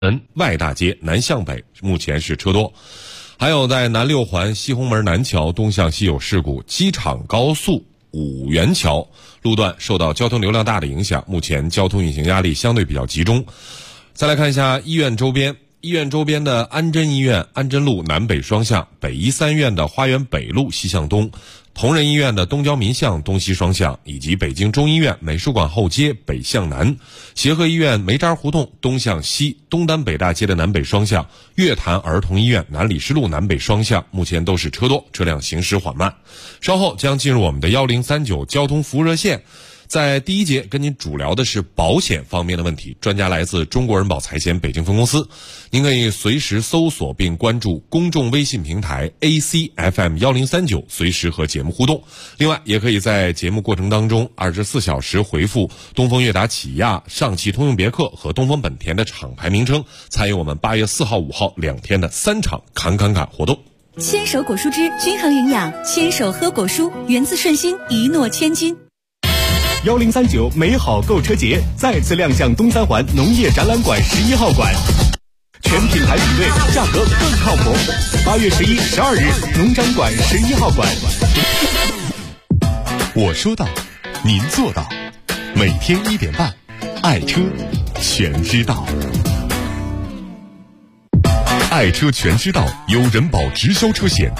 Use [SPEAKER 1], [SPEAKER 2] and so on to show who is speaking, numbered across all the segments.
[SPEAKER 1] 外大街南向北目前是车多。还有在南六环西红门南桥东向西有事故，机场高速五元桥路段受到交通流量大的影响，目前交通运行压力相对比较集中。再来看一下医院周边，医院周边的安贞医院安贞路南北双向，北医三院的花园北路西向东，同仁医院的东郊民巷东西双向，以及北京中医院美术馆后街北向南，协和医院梅渣胡同东向西，东单北大街的南北双向，月坛儿童医院南礼士路南北双向目前都是车多，车辆行驶缓慢。稍后将进入我们的1039交通服务热线，在第一节跟您主聊的是保险方面的问题，专家来自中国人保财险北京分公司。您可以随时搜索并关注公众微信平台 ACFM1039，随时和节目互动。另外也可以在节目过程当中24小时回复东风悦达起亚、上汽通用别克和东风本田的厂牌名称，参与我们8月4号、5号2天的3场侃活动。
[SPEAKER 2] 牵手果蔬汁均衡营养，牵手喝果蔬，源自顺心，一诺千金。
[SPEAKER 3] 1039美好购车节再次亮相东三环农业展览馆11号馆，全品牌比对，价格更靠谱。8月11、12日，农展馆11号馆。
[SPEAKER 4] 我说到，您做到。每天1点半，爱车全知道。爱车全知道由人保直销车险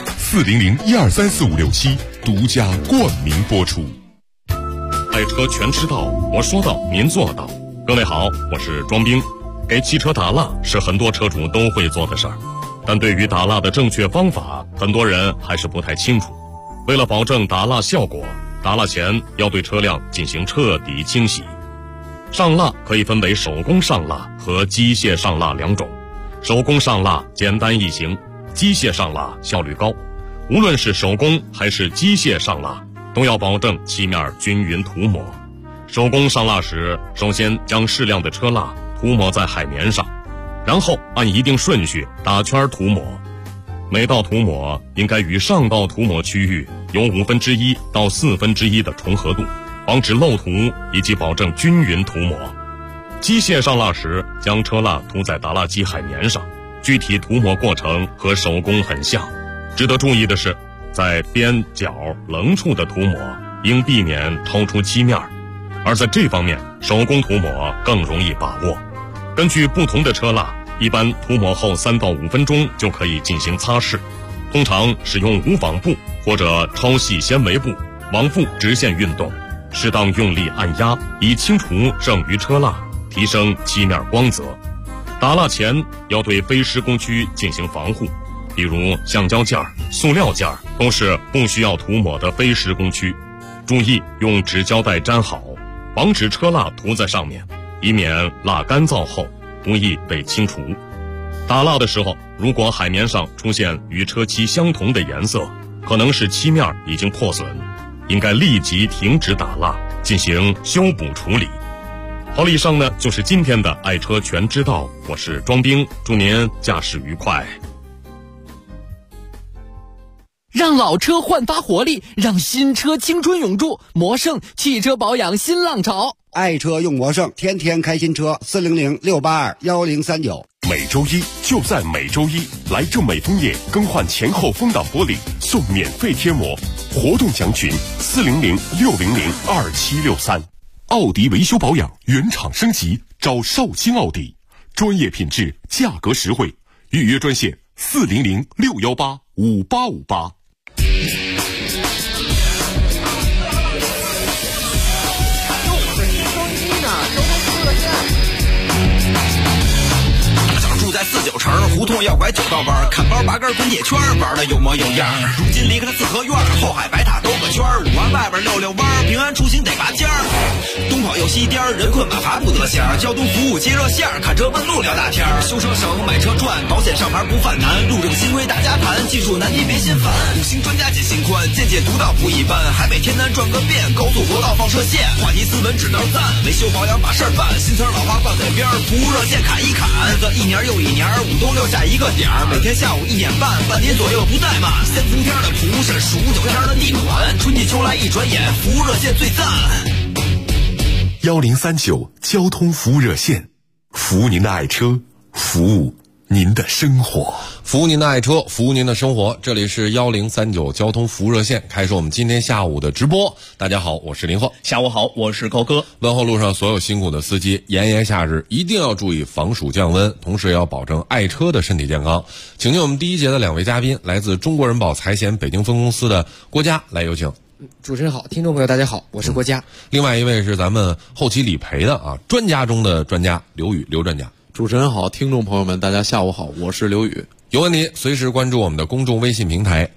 [SPEAKER 4] 400123456独家冠名播出。
[SPEAKER 5] 爱车全知道，我说到，您做到。各位好，我是庄兵。给汽车打蜡是很多车主都会做的事儿，但对于打蜡的正确方法，很多人还是不太清楚。为了保证打蜡效果，打蜡前要对车辆进行彻底清洗。上蜡可以分为手工上蜡和机械上蜡两种。手工上蜡简单易行，机械上蜡效率高。无论是手工还是机械上蜡，都要保证漆面均匀涂抹。手工上蜡时，首先将适量的车蜡涂抹在海绵上，然后按一定顺序打圈涂抹。每道涂抹应该与上道涂抹区域有1/5到1/4的重合度，防止漏涂以及保证均匀涂抹。机械上蜡时，将车蜡涂在打蜡机海绵上，具体涂抹过程和手工很像。值得注意的是，在边角棱处的涂抹应避免超出漆面，而在这方面手工涂抹更容易把握。根据不同的车蜡，一般涂抹后3到5分钟就可以进行擦拭，通常使用无纺布或者超细纤维布，往复直线运动，适当用力按压，以清除剩余车蜡，提升漆面光泽。打蜡前要对非施工区进行防护，比如橡胶件、塑料件都是不需要涂抹的非施工区，注意用纸胶带粘好，防止车蜡涂在上面，以免蜡干燥后不易被清除。打蜡的时候，如果海绵上出现与车漆相同的颜色，可能是漆面已经破损，应该立即停止打蜡，进行修补处理。好了，以上呢就是今天的爱车全知道，我是庄兵，祝您驾驶愉快。
[SPEAKER 6] 让老车焕发活力，让新车青春永驻。魔胜汽车保养新浪潮，
[SPEAKER 7] 爱车用魔胜，天天开新车。400-682-1039。
[SPEAKER 4] 每周一就在每周一，来正美枫叶更换前后风挡玻璃，送免费贴膜。活动详询400-600-2763。奥迪维修保养原厂升级，找绍兴奥迪，专业品质，价格实惠。预约专线400-618-5858。
[SPEAKER 8] 在49城胡同要拐9道弯，看包拔根滚铁圈，玩的有模有样。如今离开了四合院，后海白塔兜个圈，5环外边溜溜弯，平安出行得拔尖儿。东跑右西颠，人困马乏不得闲。交通服务接热线，看车问路聊大天。修车省，买车赚，保险上牌不犯难。路政新规大家谈，技术难题别心烦。5星专家解心宽，见解独到不一般。海北天南转个遍，高速国道放射线。话题斯文指导赞，维修保养把事儿办。新词老话挂嘴边，服务热线砍一砍。日子一年又一年，5都留下一个点儿。每天下午1点半，半点左右不怠慢。先从天的蒲是数9天的地暖，春季秋来一转眼，服务热线最赞。
[SPEAKER 4] 1039交通服务热线，服务您的爱车， 服务您的生活，
[SPEAKER 1] 服务您的爱车，服务您的生活。这里是1039交通服务热线，开始我们今天下午的直播。大家好，我是林鹤。
[SPEAKER 9] 下午好，我是高哥。
[SPEAKER 1] 问候路上所有辛苦的司机，炎炎夏日一定要注意防暑降温，同时也要保证爱车的身体健康。请进我们第一节的两位嘉宾，来自中国人保财险北京分公司的郭嘉，来有请。
[SPEAKER 10] 主持人好，听众朋友大家好，我是郭嘉。
[SPEAKER 1] 另外一位是咱们后期理赔的专家中的专家刘宇，刘专家。
[SPEAKER 11] 主持人好，听众朋友们大家下午好，我是刘宇。
[SPEAKER 1] 有问题随时关注我们的公众微信平台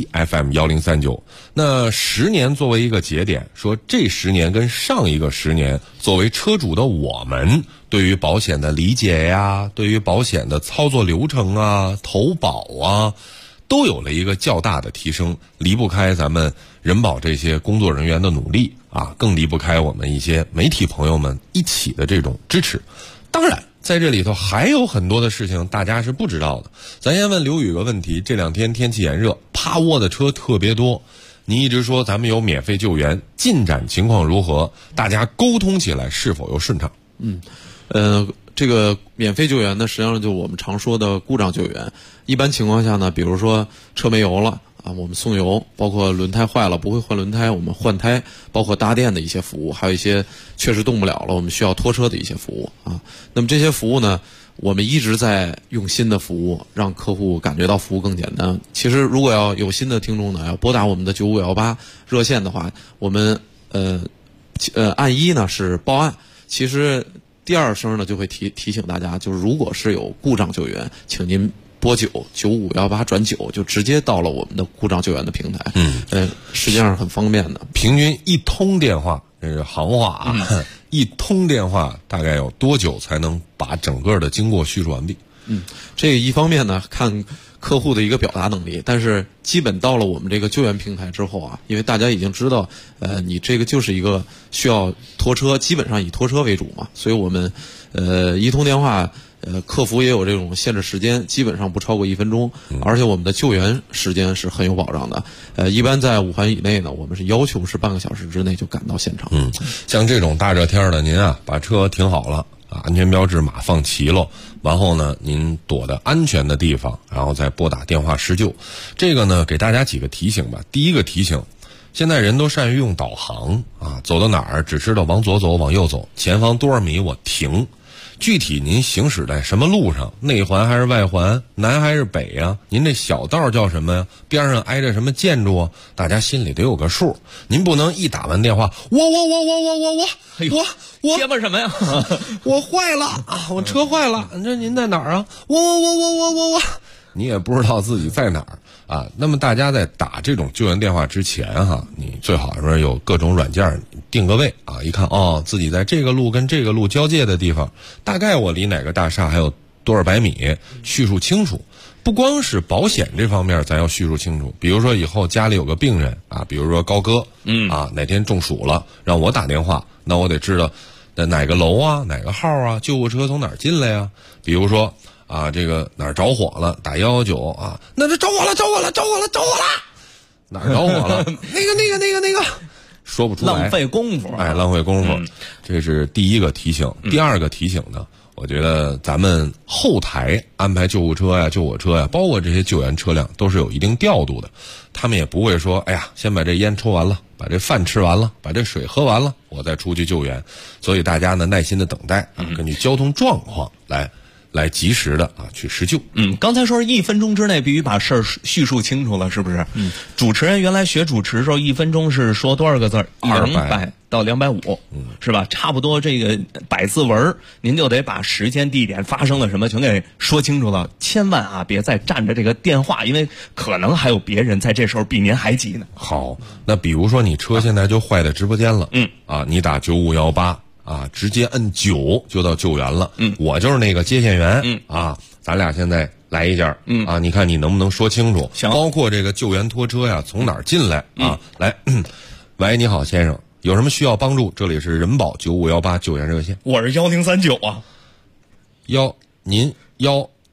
[SPEAKER 1] ACFM1039。那10年作为一个节点，说这10年跟上一个10年，作为车主的我们，对于保险的理解呀，对于保险的操作流程啊、投保啊，都有了一个较大的提升，离不开咱们人保这些工作人员的努力啊，更离不开我们一些媒体朋友们一起的这种支持。当然在这里头还有很多的事情大家是不知道的。咱先问刘宇个问题，这2天天气炎热，趴窝的车特别多，你一直说咱们有免费救援，进展情况如何？大家沟通起来是否又顺畅？
[SPEAKER 11] 这个免费救援呢，实际上就我们常说的故障救援。一般情况下呢，比如说车没油了啊，我们送油；包括轮胎坏了不会换轮胎，我们换胎；包括搭电的一些服务，还有一些确实动不了了，我们需要拖车的一些服务啊。那么这些服务呢，我们一直在用心的服务，让客户感觉到服务更简单。其实如果要有新的听众呢，要拨打我们的9518热线的话，我们按1呢是报案，其实第2声呢就会提醒大家，就是如果是有故障救援，请您拨9518转9，就直接到了我们的故障救援的平台。实际上是很方便的。
[SPEAKER 1] 平均一通电话，这是行话啊，一通电话大概有多久才能把整个的经过叙述完毕？
[SPEAKER 11] 这个一方面呢看客户的一个表达能力，但是基本到了我们这个救援平台之后啊，因为大家已经知道，你这个就是一个需要拖车，基本上以拖车为主嘛，所以我们一通电话，客服也有这种限制时间，基本上不超过1分钟，而且我们的救援时间是很有保障的。一般在5环以内呢，我们是要求是半个小时之内就赶到现场。
[SPEAKER 1] 像这种大热天的，您把车停好了啊，安全标志码放齐了，然后呢您躲在安全的地方，然后再拨打电话施救。这个呢给大家几个提醒吧。第一个提醒，现在人都善于用导航啊，走到哪儿只知道往左走往右走，前方多少米我停。具体您行驶在什么路上，内环还是外环，南还是北呀？您这小道叫什么呀？边上挨着什么建筑啊？大家心里得有个数。您不能一打完电话，我
[SPEAKER 9] 结巴什么呀？
[SPEAKER 1] 我坏了啊！我车坏了，这您在哪儿啊？我，你也不知道自己在哪儿啊。那么大家在打这种救援电话之前你最好说有各种软件定个位啊，一看自己在这个路跟这个路交界的地方，大概我离哪个大厦还有多少百米，叙述清楚。不光是保险这方面咱要叙述清楚，比如说以后家里有个病人啊，比如说高哥哪天中暑了让我打电话，那我得知道在哪个楼啊哪个号啊，救护车从哪儿进来呀。比如说这个哪儿着火了打119啊，那着火了哪儿着火了那个说不出来，
[SPEAKER 9] 浪费功夫
[SPEAKER 1] 浪费功夫。这是第一个提醒。第二个提醒呢，我觉得咱们后台安排救护车呀救火车呀，包括这些救援车辆都是有一定调度的，他们也不会说先把这烟抽完了，把这饭吃完了，把这水喝完了我再出去救援。所以大家呢耐心的等待根据交通状况来及时的去施救。
[SPEAKER 9] 刚才说是1分钟之内必须把事儿叙述清楚了，是不是？主持人原来学主持的时候，1分钟是说多少个字？200到250，是吧？差不多这个100字文，您就得把时间、地点、发生了什么全给说清楚了。千万别再占着这个电话，因为可能还有别人在这时候比您还急呢。
[SPEAKER 1] 好，那比如说你车现在就坏在直播间了，你打9518。直接摁9就到救援了。我就是那个接线员。咱俩现在来一下。你看你能不能说清楚？
[SPEAKER 9] 行。
[SPEAKER 1] 包括这个救援拖车呀，从哪儿进来来，喂，你好，先生，有什么需要帮助？这里是人保9518救援热线。
[SPEAKER 9] 我是1039啊。
[SPEAKER 1] 您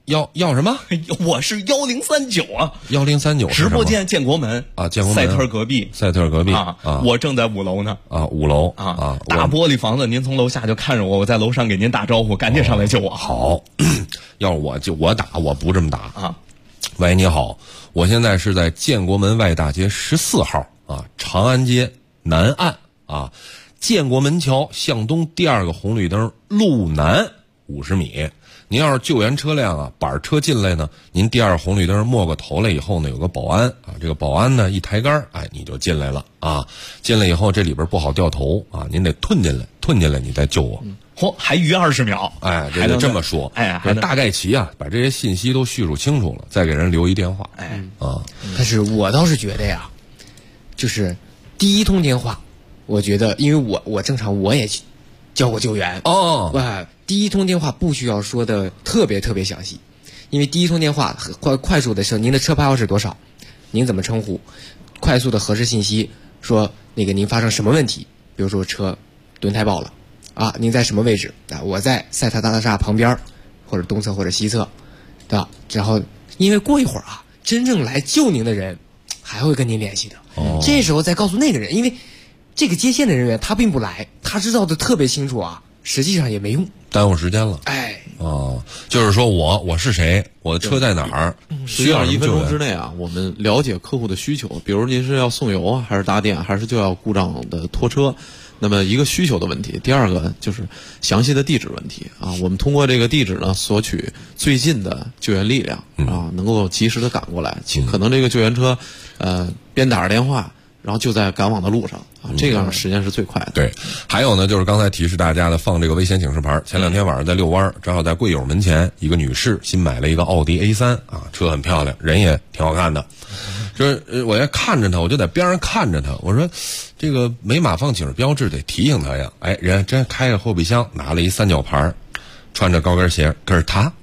[SPEAKER 1] 要什么？
[SPEAKER 9] 我是1039啊
[SPEAKER 1] ，1039
[SPEAKER 9] 直播间建国门
[SPEAKER 1] 啊，建国门
[SPEAKER 9] 赛特隔壁
[SPEAKER 1] 啊，
[SPEAKER 9] 我正在5楼呢
[SPEAKER 1] 5楼
[SPEAKER 9] 啊，大玻璃房子，您从楼下就看着我在楼上给您打招呼，赶紧上来救我。
[SPEAKER 1] 好，要是我打，我不这么打
[SPEAKER 9] 啊。
[SPEAKER 1] 喂，你好，我现在是在建国门外大街14号啊，长安街南岸啊，建国门桥向东第2个红绿灯路南50米。您要是救援车辆啊，板车进来呢，您第2红绿灯没过头来以后呢，有个保安啊，这个保安呢一抬杆，哎，你就进来了啊。进来以后这里边不好掉头啊，您得吞进来，你再救我。
[SPEAKER 9] 还余20秒，
[SPEAKER 1] 哎，还得这么说，
[SPEAKER 9] 哎，
[SPEAKER 1] 大概齐啊，把这些信息都叙述清楚了，再给人留一电话，
[SPEAKER 10] 但是我倒是觉得呀，就是第1通电话，我觉得，因为我正常我也叫过救援第1通电话不需要说的特别详细，因为第1通电话快速的是您的车牌号是多少，您怎么称呼，快速的核实信息，说那个您发生什么问题，比如说车轮胎爆了啊，您在什么位置啊？我在赛特大厦旁边，或者东侧或者西侧，对吧？然后因为过一会儿啊，真正来救您的人还会跟您联系的，这时候再告诉那个人，因为这个接线的人员他并不来，他知道的特别清楚啊，实际上也没用，
[SPEAKER 1] 耽误时间了。就是说我是谁，我的车在哪儿，
[SPEAKER 11] 需要1分钟之内啊，我们了解客户的需求，比如您是要送油啊，还是搭电，还是就要故障的拖车。那么一个需求的问题，第2个就是详细的地址问题啊。我们通过这个地址呢，索取最近的救援力量啊，能够及时的赶过来。可能这个救援车，边打着电话，然后就在赶往的路上啊，这样时间是最快的。
[SPEAKER 1] 对，还有呢，就是刚才提示大家的放这个危险警示牌。前2天晚上在遛弯，正好在贵友门前，一个女士新买了一个奥迪 A3啊，车很漂亮，人也挺好看的。就是我要看着他，我就在边上看着他。我说，这个没码放警示标志，得提醒他呀。哎，人真开着后备箱，拿了一3角牌，穿着高跟鞋，可是他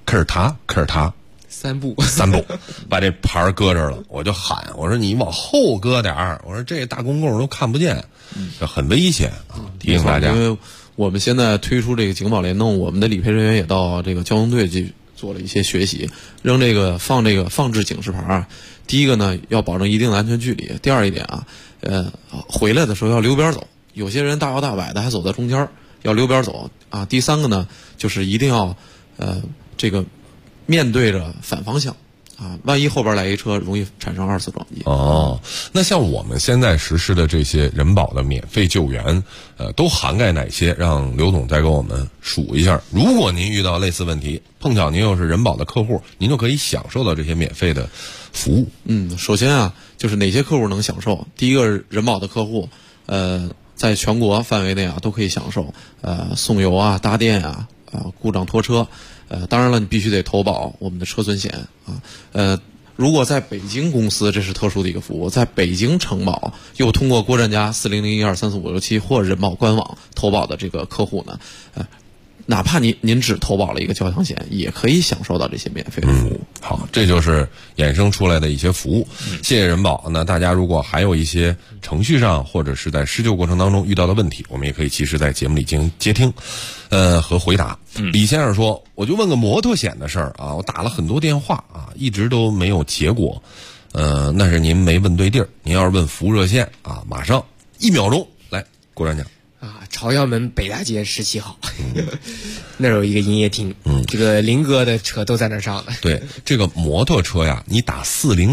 [SPEAKER 10] 3步，
[SPEAKER 1] 把这牌搁这儿了。我就喊，我说你往后搁点儿。我说这大公共都看不见，这很危险啊！提醒大家，
[SPEAKER 11] 因为我们现在推出这个警保联动，我们的理赔人员也到这个交通队去做了一些学习，放置警示牌啊。第一个呢，要保证一定的安全距离；第2一点啊，回来的时候要溜边走，有些人大摇大摆的还走在中间，要溜边走啊。第3个呢，就是一定要这个面对着反方向啊，万一后边来一车，容易产生2次撞击。
[SPEAKER 1] 那像我们现在实施的这些人保的免费救援，都涵盖哪些？让刘总再给我们数一下。如果您遇到类似问题，碰巧您又是人保的客户，您就可以享受到这些免费的服务。
[SPEAKER 11] 首先啊，就是哪些客户能享受？第一个，人保的客户，在全国范围内啊，都可以享受送油啊、搭电啊、故障拖车。当然了，你必须得投保我们的车损险啊。如果在北京公司，这是特殊的一个服务，在北京承保又通过国站家40012345567或人保官网投保的这个客户呢，哪怕您只投保了一个交强险，也可以享受到这些免费的服务。
[SPEAKER 1] 好，这就是衍生出来的一些服务。谢谢人保。那大家如果还有一些程序上或者是在施救过程当中遇到的问题，我们也可以及时在节目里进行接听和回答。李先生说，我就问个摩托险的事儿啊，我打了很多电话啊，一直都没有结果。那是您没问对地儿，您要是问服务热线啊，马上1秒钟来，郭专家。
[SPEAKER 10] 朝阳门北大街17号，那儿有一个营业厅，这个林哥的车都在那儿上的。
[SPEAKER 1] 对，这个摩托车呀，你打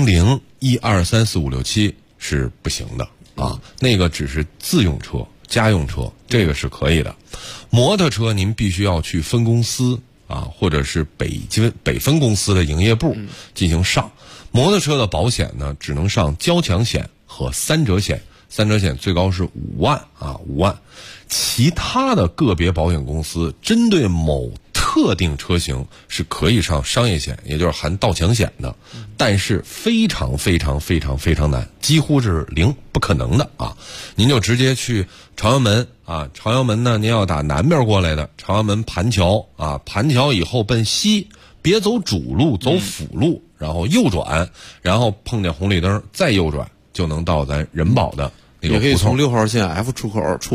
[SPEAKER 1] 40012345567是不行的啊，那个只是自用车、家用车，这个是可以的。摩托车您必须要去分公司啊，或者是北分公司的营业部进行上。摩托车的保险呢，只能上交强险和3者险。3者险最高是5万啊，5万。其他的个别保险公司针对某特定车型是可以上商业险，也就是含盗抢险的，但是非常难，几乎是0，不可能的啊！您就直接去朝阳门啊，朝阳门呢，您要打南边过来的，朝阳门盘桥啊，盘桥以后奔西，别走主路，走辅路，然后右转，然后碰见红绿灯再右转，就能到咱人保的那个胡同。
[SPEAKER 11] 也可以从6号线 F 出口出来，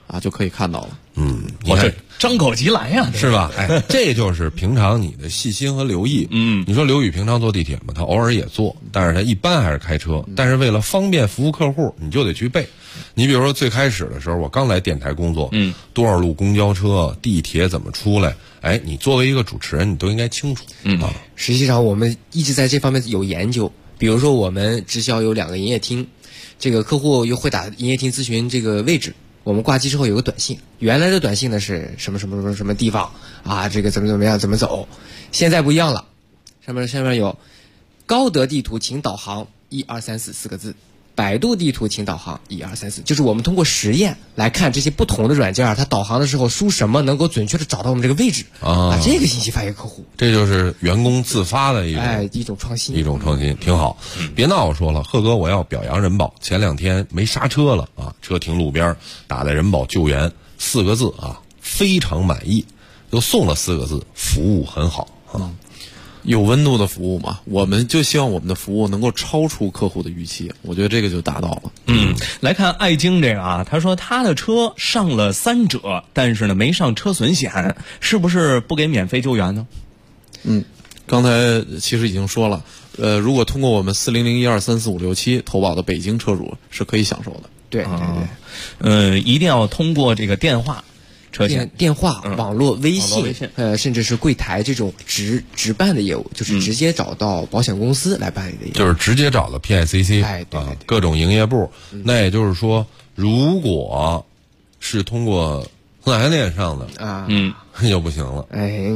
[SPEAKER 11] 啊就可以看到了。
[SPEAKER 9] 我这张口即来呀，
[SPEAKER 1] 是吧？哎，这就是平常你的细心和留意。你说刘宇平常坐地铁嘛，他偶尔也坐，但是他一般还是开车。但是为了方便服务客户，你就得去背。你比如说最开始的时候，我刚来电台工作，多少路公交车、地铁怎么出来？哎，你作为一个主持人，你都应该清楚。
[SPEAKER 10] 实际上我们一直在这方面有研究。比如说我们直销有2个营业厅，这个客户又会打营业厅咨询这个位置。我们挂机之后有个短信，原来的短信呢是什么什么什么什么地方啊，这个怎么样怎么走，现在不一样了，上面有高德地图请导航12344个字，百度地图请导航12344，就是我们通过实验来看这些不同的软件它导航的时候输什么能够准确的找到我们这个位置把这个信息发给客户。
[SPEAKER 1] 这就是员工自发的
[SPEAKER 10] 一种创新，
[SPEAKER 1] 挺好。别闹说了，贺哥，我要表扬人保。前2天没刹车了啊，车停路边，打在人保救援4个字啊，非常满意，又送了4个字，服务很好啊。
[SPEAKER 11] 有温度的服务嘛，我们就希望我们的服务能够超出客户的预期，我觉得这个就达到了。
[SPEAKER 9] 来看爱京这个啊，他说他的车上了3者，但是呢没上车损险，是不是不给免费救援呢？
[SPEAKER 11] 刚才其实已经说了，如果通过我们400123456投保的北京车主是可以享受的。
[SPEAKER 10] 对，
[SPEAKER 9] 一定要通过这个电话。
[SPEAKER 10] 电话、网络、微信，甚至是柜台这种直办的业务，就是直接找到保险公司来办理的业务，
[SPEAKER 1] 就是直接找到 PICC，
[SPEAKER 10] 对，
[SPEAKER 1] 各种营业部。那也就是说，如果是通过4S店上的那就不行了。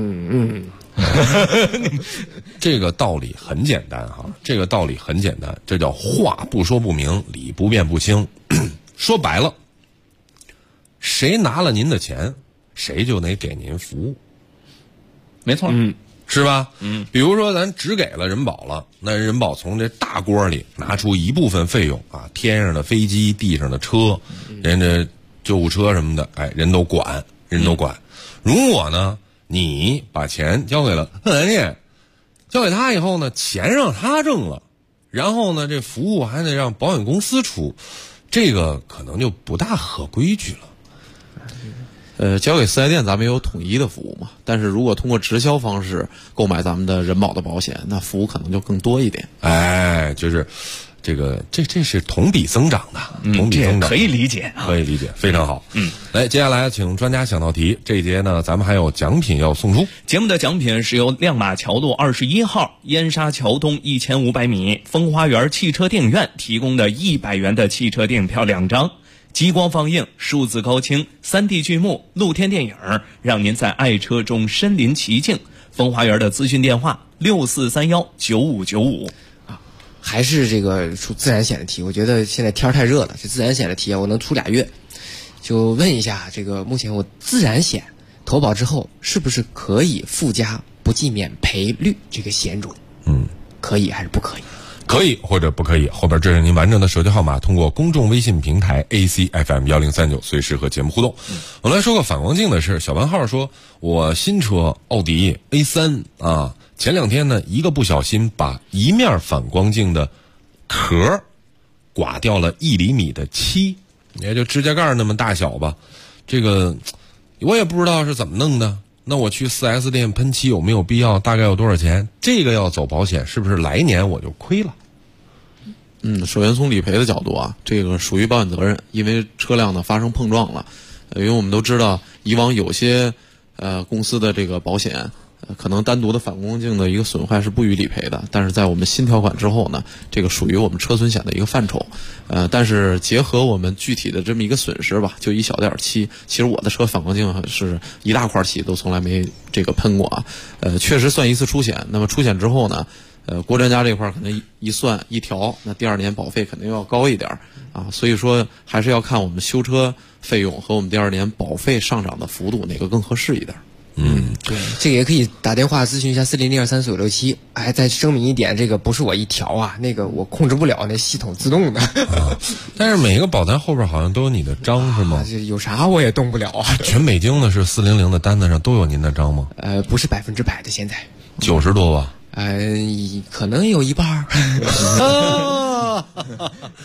[SPEAKER 1] 这个道理很简单哈，这叫话不说不明，理不辩不清。说白了，谁拿了您的钱，谁就得给您服务，
[SPEAKER 9] 没错，
[SPEAKER 1] 是吧？比如说咱只给了人保了，那人保从这大锅里拿出一部分费用啊，天上的飞机、地上的车，人家救护车什么的，哎，人都管。如果呢，你把钱交给了4S店，交给他以后呢，钱让他挣了，然后呢，这服务还得让保险公司出，这个可能就不大合规矩了。
[SPEAKER 11] 交给4S店咱们也有统一的服务嘛，但是如果通过直销方式购买咱们的人保的保险，那服务可能就更多一点。
[SPEAKER 1] 就是这是同比增长的，同比增长
[SPEAKER 9] 可以理解，
[SPEAKER 1] 非常好。来，接下来请专家想道题。这一节呢，咱们还有奖品要送出。
[SPEAKER 9] 节目的奖品是由亮马桥路21号燕莎桥东1500米风花园汽车电影院提供的100元的汽车电影票2张。激光放映、数字高清、3D 剧目、露天电影，让您在爱车中身临其境。风花园的咨询电话64319595。
[SPEAKER 10] 还是这个出自然险的题，我觉得现在天太热了，这自然险的题我能出2月。就问一下，这个目前我自然险投保之后，是不是可以附加不计免赔率这个险种？可以还是不可以？
[SPEAKER 1] 可以或者不可以，后边这是您完整的手机号码，通过公众微信平台 ACFM1039随时和节目互动。我们来说个反光镜的事。小王号说，我新车奥迪 A3 啊，前2天呢一个不小心把一面反光镜的壳刮掉了1厘米的漆，也就指甲盖那么大小吧。这个我也不知道是怎么弄的。那我去4S店喷漆有没有必要？大概有多少钱？这个要走保险，是不是来年我就亏了？
[SPEAKER 11] 首先从理赔的角度啊，这个属于保险责任，因为车辆呢发生碰撞了。因为我们都知道，以往有些公司的这个保险，可能单独的反光镜的一个损坏是不予理赔的，但是在我们新条款之后呢，这个属于我们车损险的一个范畴。但是结合我们具体的这么一个损失吧，就一小点漆，其实我的车反光镜是一大块漆都从来没这个喷过啊。确实算一次出险。那么出险之后呢，国专家这块可能一算一调，那第2年保费肯定要高一点啊。所以说还是要看我们修车费用和我们第2年保费上涨的幅度哪个更合适一点。
[SPEAKER 10] 对，这个也可以打电话咨询一下40012345677。再声明一点，这个不是我一调啊，那个我控制不了，那系统自动的。
[SPEAKER 1] 但是每个保单后边好像都有你的章是吗？
[SPEAKER 10] 有啥我也动不了啊。
[SPEAKER 1] 全北京的是400的单子上都有您的章吗？
[SPEAKER 10] 不是100%的，现在
[SPEAKER 1] 90多吧。
[SPEAKER 10] 可能有一半。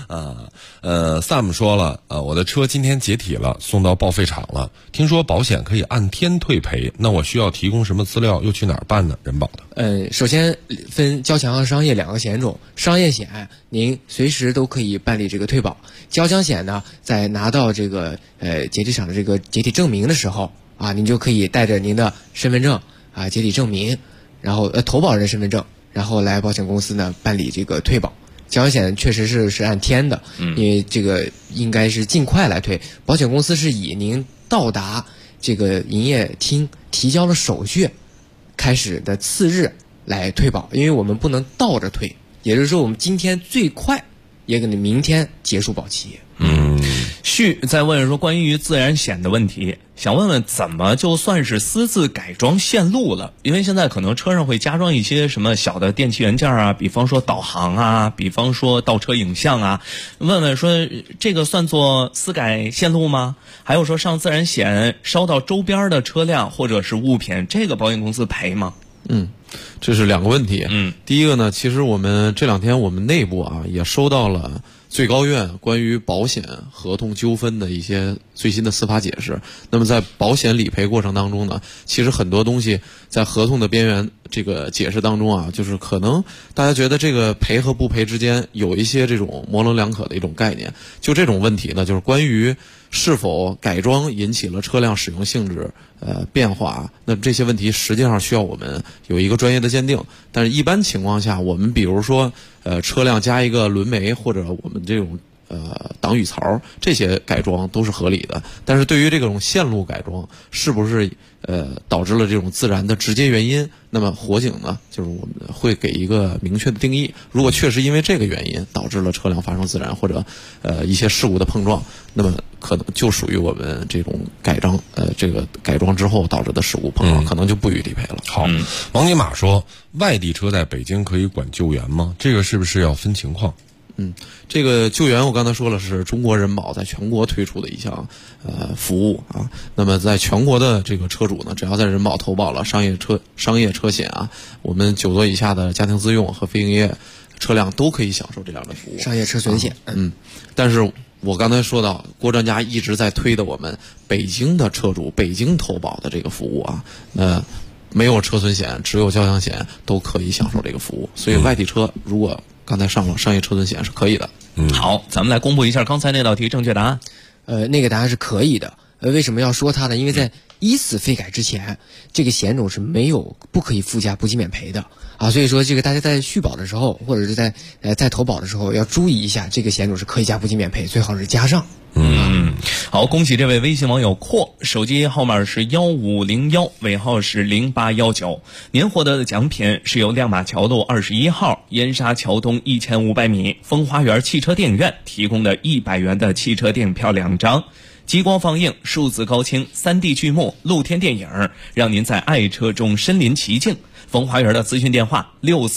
[SPEAKER 1] Sam 说了，我的车今天解体了，送到报废厂了。听说保险可以按天退赔，那我需要提供什么资料？又去哪儿办呢？人保的。
[SPEAKER 10] 首先分交强和商业两个险种。商业险您随时都可以办理这个退保，交强险呢，在拿到这个解体厂的这个解体证明的时候啊，您就可以带着您的身份证啊、解体证明，然后投保人身份证，然后来保险公司呢办理这个退保。交强险确实是按天的，因为这个应该是尽快来退。保险公司是以您到达这个营业厅提交了手续开始的次日来退保，因为我们不能倒着退，也就是说我们今天最快也可能明天结束保期。
[SPEAKER 9] 旭在问说关于自然险的问题，想问问怎么就算是私自改装线路了？因为现在可能车上会加装一些什么小的电器元件啊，比方说导航啊，比方说倒车影像啊，问问说这个算作私改线路吗？还有说上自然险烧到周边的车辆或者是物品，这个保险公司赔吗？
[SPEAKER 11] 这是两个问题。第一个呢，其实我们这2天我们内部也收到了最高院关于保险合同纠纷的一些最新的司法解释。那么在保险理赔过程当中呢，其实很多东西在合同的边缘这个解释当中就是可能大家觉得这个赔和不赔之间有一些这种模棱两可的一种概念。就这种问题呢，就是关于是否改装引起了车辆使用性质变化，那这些问题实际上需要我们有一个专业的鉴定。但是一般情况下，我们比如说车辆加一个轮眉或者我们这种挡雨槽，这些改装都是合理的。但是对于这种线路改装，是不是导致了这种自燃的直接原因，那么火警呢，就是我们会给一个明确的定义。如果确实因为这个原因导致了车辆发生自燃或者一些事故的碰撞，那么可能就属于我们这种这个改装之后导致的事故碰撞，可能就不予理赔了。
[SPEAKER 1] 好，王金马说，外地车在北京可以管救援吗？这个是不是要分情况？
[SPEAKER 11] 这个救援我刚才说了，是中国人保在全国推出的一项服务啊。那么在全国的这个车主呢，只要在人保投保了商业车险我们9座以下的家庭自用和非营业车辆都可以享受这样的服务。
[SPEAKER 10] 商业车损险。
[SPEAKER 11] 但是我刚才说到，郭专家一直在推的我们北京的车主北京投保的这个服务没有车损险，只有交强险都可以享受这个服务。所以外地车如果刚才上了商业车损险是可以的。
[SPEAKER 9] 好，咱们来公布一下刚才那道题正确答案。
[SPEAKER 10] 那个答案是可以的。为什么要说它呢？因为在依次非改之前，这个险种是不可以附加不给免赔的所以说这个大家在续保的时候，或者是在投保的时候要注意一下，这个险种是可以加不给免赔，最好是加上。
[SPEAKER 9] 好，恭喜这位微信网友阔，手机号码是1501，尾号是0819。您获得的奖品是由亮马桥路21号燕莎桥东1500米风花园汽车电影院提供的100元的汽车电影票2张，激光放映、数字高清、3D 剧目、露天电影，让您在爱车中身临其境。风花园的咨询电话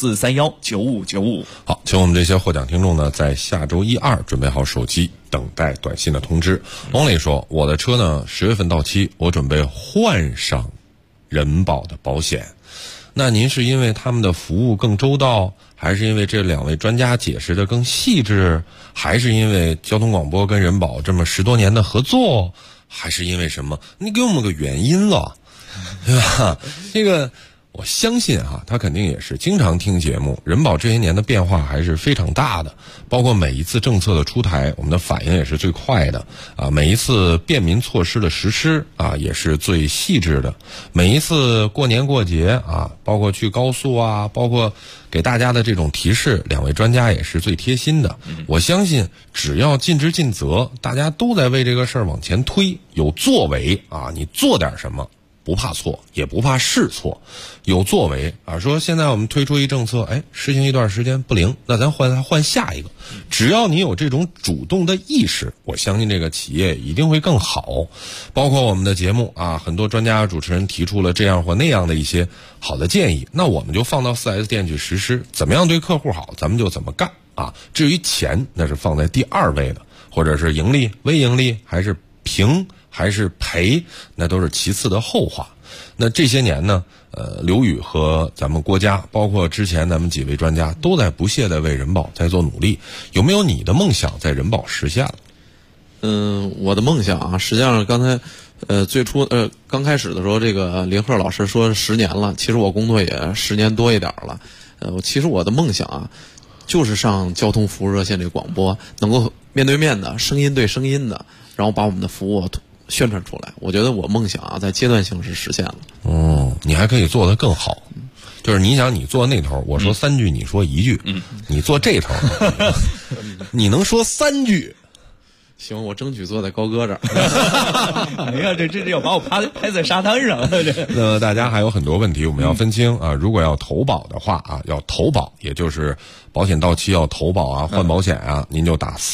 [SPEAKER 9] 64319595。
[SPEAKER 1] 好，请我们这些获奖听众呢，在下周1、2准备好手机，等待短信的通知。王磊说，我的车呢10月份到期，我准备换上人保的保险。那您是因为他们的服务更周到，还是因为这2位专家解释的更细致，还是因为交通广播跟人保这么10多年的合作，还是因为什么？你给我们个原因了，对吧？这个我相信他肯定也是经常听节目。人保这些年的变化还是非常大的，包括每一次政策的出台，我们的反应也是最快的每一次便民措施的实施也是最细致的。每一次过年过节包括去高速包括给大家的这种提示，2位专家也是最贴心的。我相信只要尽职尽责，大家都在为这个事儿往前推，有作为你做点什么不怕错，也不怕试错，有作为说现在我们推出一政策，实行一段时间不灵，那咱换下一个。只要你有这种主动的意识，我相信这个企业一定会更好。包括我们的节目很多专家主持人提出了这样或那样的一些好的建议，那我们就放到 4S 店去实施，怎么样对客户好，咱们就怎么干至于钱，那是放在第2位的，或者是盈利、微盈利，还是平还是赔，那都是其次的后话。 那这些年呢，刘宇和咱们国家，包括之前咱们几位专家，都在不懈地为人保在做努力。有没有你的梦想在人保实现了？
[SPEAKER 11] 我的梦想啊，实际上刚才最初刚开始的时候，这个林鹤老师说10年了，其实我工作也10年多一点了。其实我的梦想啊，就是上交通服务热线这个广播，能够面对面的声音对声音的，然后把我们的服务宣传出来。我觉得我梦想啊，在阶段性是实现了。
[SPEAKER 1] 你还可以做得更好。就是你想你坐那头，我说3句，你说1句，你坐这头，你能说3句。
[SPEAKER 11] 行，我争取坐在高哥这儿。
[SPEAKER 9] 哎呀，这要把我拍在沙滩上。
[SPEAKER 1] 那大家还有很多问题，我们要分清啊。如果要投保的话啊，要投保，也就是保险到期要投保啊，换保险啊，您就打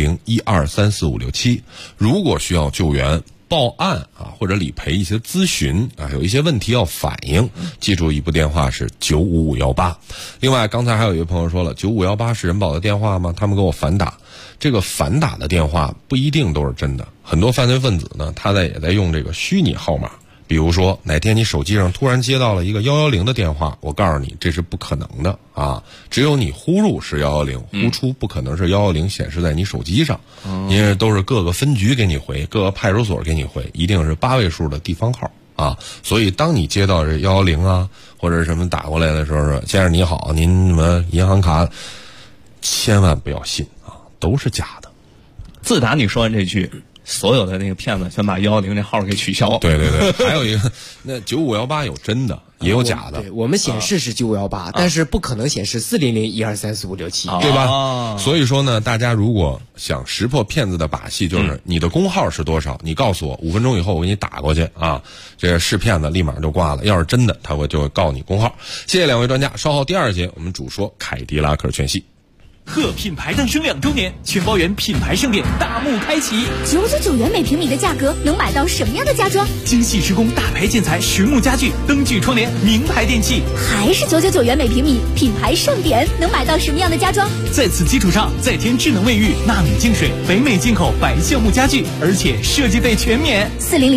[SPEAKER 1] 400-1234567。如果需要救援、报案啊，或者理赔一些咨询啊，有一些问题要反映，记住一部电话是95518。另外，刚才还有一位朋友说了，95518是人保的电话吗？他们给我反打。这个反打的电话不一定都是真的，很多犯罪分子呢，他也在用这个虚拟号码。比如说哪天你手机上突然接到了一个110的电话，我告诉你这是不可能的啊！只有你呼入是110，呼出不可能是110显示在你手机上，因为都是各个分局给你回，各个派出所给你回，一定是8位数的地方号啊！所以当你接到这110啊或者什么打过来的时候说，先生你好，您什么银行卡，千万不要信啊，都是假的。
[SPEAKER 9] 自打你说完这句，所有的那个骗子全把110这号给取消。
[SPEAKER 1] 对对对，还有一个，那9518有真的，也有假的。
[SPEAKER 10] 对，我们显示是9518，但是不可能显示400-1234567，
[SPEAKER 1] 对吧？所以说呢，大家如果想识破骗子的把戏，就是你的工号是多少，你告诉我，5分钟以后我给你打过去啊。这是骗子，立马就挂了。要是真的，他就会告你工号。谢谢2位专家，稍后第2节我们主说凯迪拉克全系。
[SPEAKER 3] 贺品牌诞生2周年，全包圆品牌盛典大幕开启。
[SPEAKER 2] 999元每平米的价格，能买到什么样的家装？
[SPEAKER 3] 精细施工、大牌建材、实木家具、灯具窗帘、名牌电器。
[SPEAKER 2] 还是999元每平米，品牌盛典能买到什么样的家装？
[SPEAKER 3] 在此基础上，再添智能卫浴、纳米净水、北美进口白橡木家具，而且设计费全免。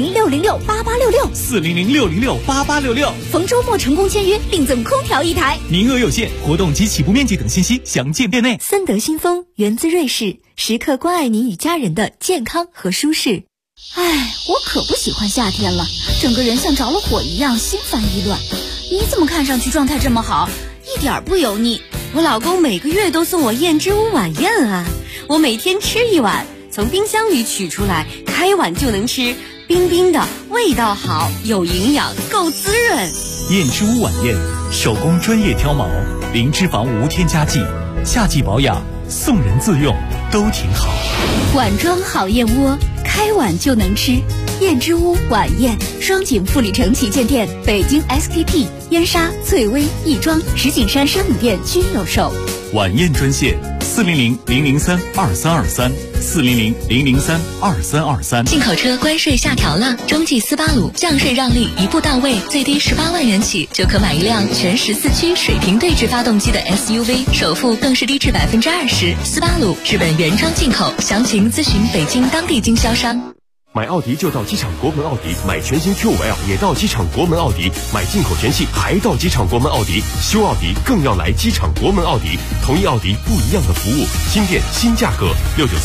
[SPEAKER 2] 400-606-8866，400-606-8866。逢周末成功签约，另赠空调1台，
[SPEAKER 3] 名额有限，活动及起步面积等信息详见店内。
[SPEAKER 2] 森德新风源自瑞士，时刻关爱您与家人的健康和舒适。哎，我可不喜欢夏天了，整个人像着了火一样，心烦意乱。你怎么看上去状态这么好，一点不油腻？我老公每个月都送我燕之屋晚宴啊，我每天吃1碗，从冰箱里取出来，开碗就能吃，冰冰的，味道好，有营养，够滋润。
[SPEAKER 3] 燕之屋晚宴，手工专业挑毛，零脂肪无添加剂，夏季保养，送人自用都挺好。
[SPEAKER 2] 碗装好燕窝，开碗就能吃。燕之屋晚宴，双井富里城旗舰店、北京 SKP、燕莎、翠微、亦庄、石景山奢品店均有售。
[SPEAKER 3] 晚宴专线400-003-2323，400-003-2323。
[SPEAKER 2] 进口车关税下调了，中继斯巴鲁降税让利一步到位，最低18万元起就可买一辆全14驱水平对置发动机的 SUV， 首付更是低至20%。斯巴鲁日本原装进口，详情咨询北京当地经销商。
[SPEAKER 12] 买奥迪就到机场国门奥迪，买全新 Q5L 也到机场国门奥迪，买进口全系还到机场国门奥迪，修奥迪更要来机场国门奥迪。同一奥迪不一样的服务，新店新价格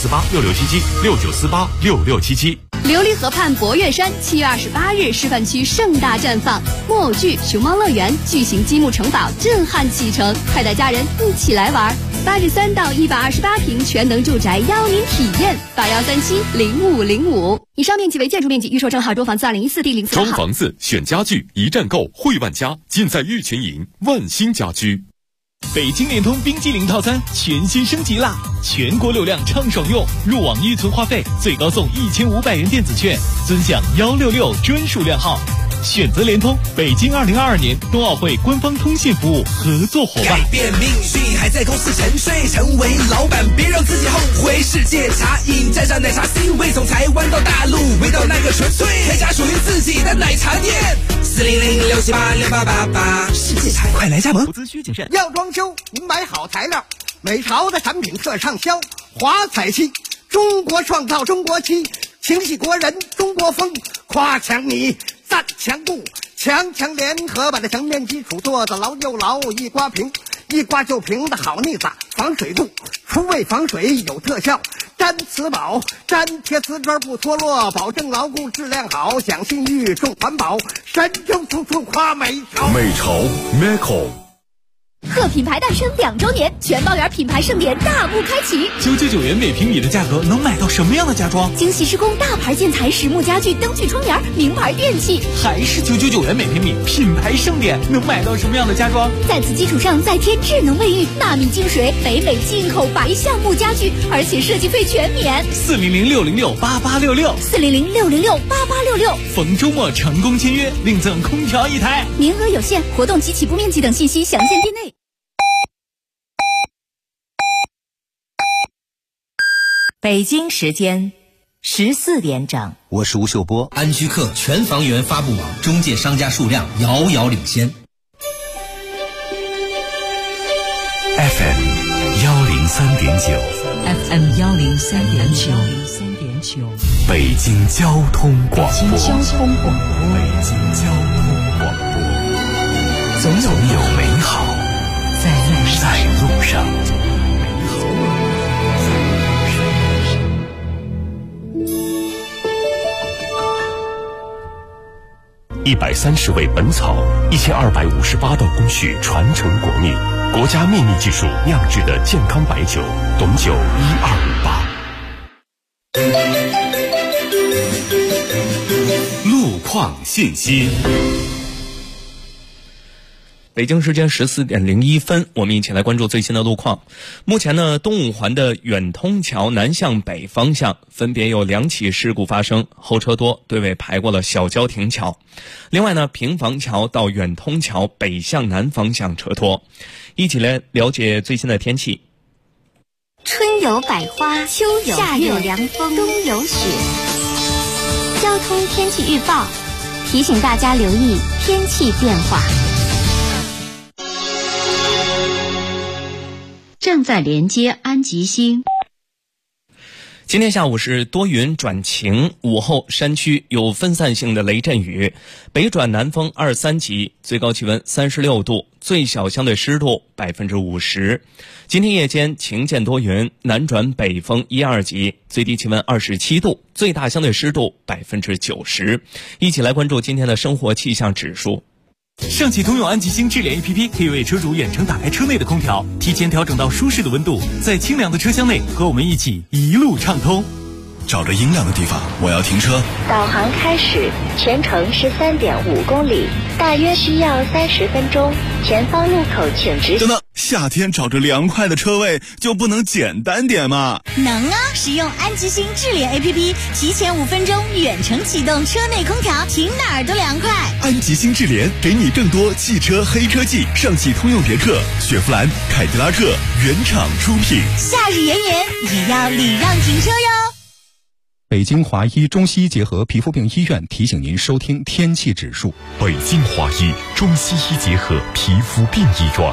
[SPEAKER 12] ，69486677，69486677。
[SPEAKER 13] 琉璃河畔博悦山7月28日示范区盛大绽放，木偶剧、熊猫乐园、巨型积木城堡震撼启程，快带家人一起来玩。8日3到128平全能住宅邀您体验，81370555。以上面积为建筑面积，预售证号中房子2014第04号。
[SPEAKER 4] 装房子选家具，一站购汇万家，尽在玉泉营万兴家居。
[SPEAKER 3] 北京联通冰激凌套餐全新升级啦！全国流量畅爽用，入网预存话费最高送1500元电子券，尊享166专属靓号。选择联通，北京2022年冬奥会官方通信服务合作伙伴。
[SPEAKER 8] 改变命运还在公司沉睡，成为老板别让自己后悔。世界茶饮沾上奶茶 C 位，从台湾到大陆，味道那个纯粹，开家属于自己的奶茶店。400-678-6888，世界茶快来加盟。
[SPEAKER 3] 投资需谨慎。
[SPEAKER 14] 要装修，您买好材料，美潮的产品特畅销，华彩漆，中国创造中国漆，情系国人中国风，夸强你赞强不， 强强联合把这墙面基础做得牢又牢，一刮平，一刮就平的好腻子，防水度，除味防水有特效。粘瓷宝，粘贴瓷砖不脱落，保证牢固质量好，讲信誉重环保，神州处处夸美潮。
[SPEAKER 12] 美潮 Meko。
[SPEAKER 2] 贺品牌诞生2周年，全包园品牌盛典大幕开启。
[SPEAKER 3] 999元每平米的价格能买到什么样的家装？
[SPEAKER 2] 精细施工大牌建材、实木家具、灯具窗帘、名牌电器。
[SPEAKER 3] 还是999元每平米，品牌盛典能买到什么样的家装？
[SPEAKER 2] 在此基础上再添智能卫浴、纳米净水、北美进口白橡木家具，而且设计费全免。
[SPEAKER 3] 400-606-8866，400-606-8866。逢周末成功签约，另赠空调1台，
[SPEAKER 2] 名额有限，活动及其不面积等信息详见店内。
[SPEAKER 15] 北京时间14点整，
[SPEAKER 16] 我是吴秀波。
[SPEAKER 17] 安居客全房源发布网中介商家数量遥遥领先。
[SPEAKER 12] FM 103.9
[SPEAKER 15] FM 103.9，
[SPEAKER 12] 北京交通广播。
[SPEAKER 15] 北京交通广播，
[SPEAKER 12] 总有美好在路上。130味本草，1258道工序传承国秘，国家秘密技术酿制的健康白酒，董酒1258。路况信息。
[SPEAKER 9] 北京时间14点01分，我们一起来关注最新的路况。目前呢，东五环的远通桥南向北方向分别有2起事故发生，后车多，队尾排过了小郊亭桥。另外呢，平房桥到远通桥北向南方向车多。一起来了解最新的天气。
[SPEAKER 18] 春有百花，秋有夏有凉风，冬有雪。交通天气预报提醒大家留意天气变化。正在连接安吉星。
[SPEAKER 9] 今天下午是多云转晴，午后山区有分散性的雷阵雨，北转南风2、3级，最高气温36度，最小相对湿度50%。今天夜间晴见多云，南转北风1、2级，最低气温27度，最大相对湿度90%。一起来关注今天的生活气象指数。
[SPEAKER 3] 上汽通用安吉星智联 APP 可以为车主远程打开车内的空调，提前调整到舒适的温度，在清凉的车厢内和我们一起一路畅通。
[SPEAKER 19] 找着阴凉的地方，我要停车。
[SPEAKER 18] 导航开始，全程13.5公里，大约需要30分钟。前方路口请直行。
[SPEAKER 19] 等等，夏天找着凉快的车位就不能简单点吗？
[SPEAKER 2] 能啊！使用安吉星智联 APP， 提前5分钟远程启动车内空调，停哪儿都凉快。
[SPEAKER 19] 安吉星智联给你更多汽车黑科技，上汽通用别克、雪佛兰、凯迪拉克原厂出品。
[SPEAKER 2] 夏日炎炎也要礼让停车哟。
[SPEAKER 20] 北京华医中西医结合皮肤病医院提醒您收听天气指数。
[SPEAKER 12] 北京华医中西医结合皮肤病医院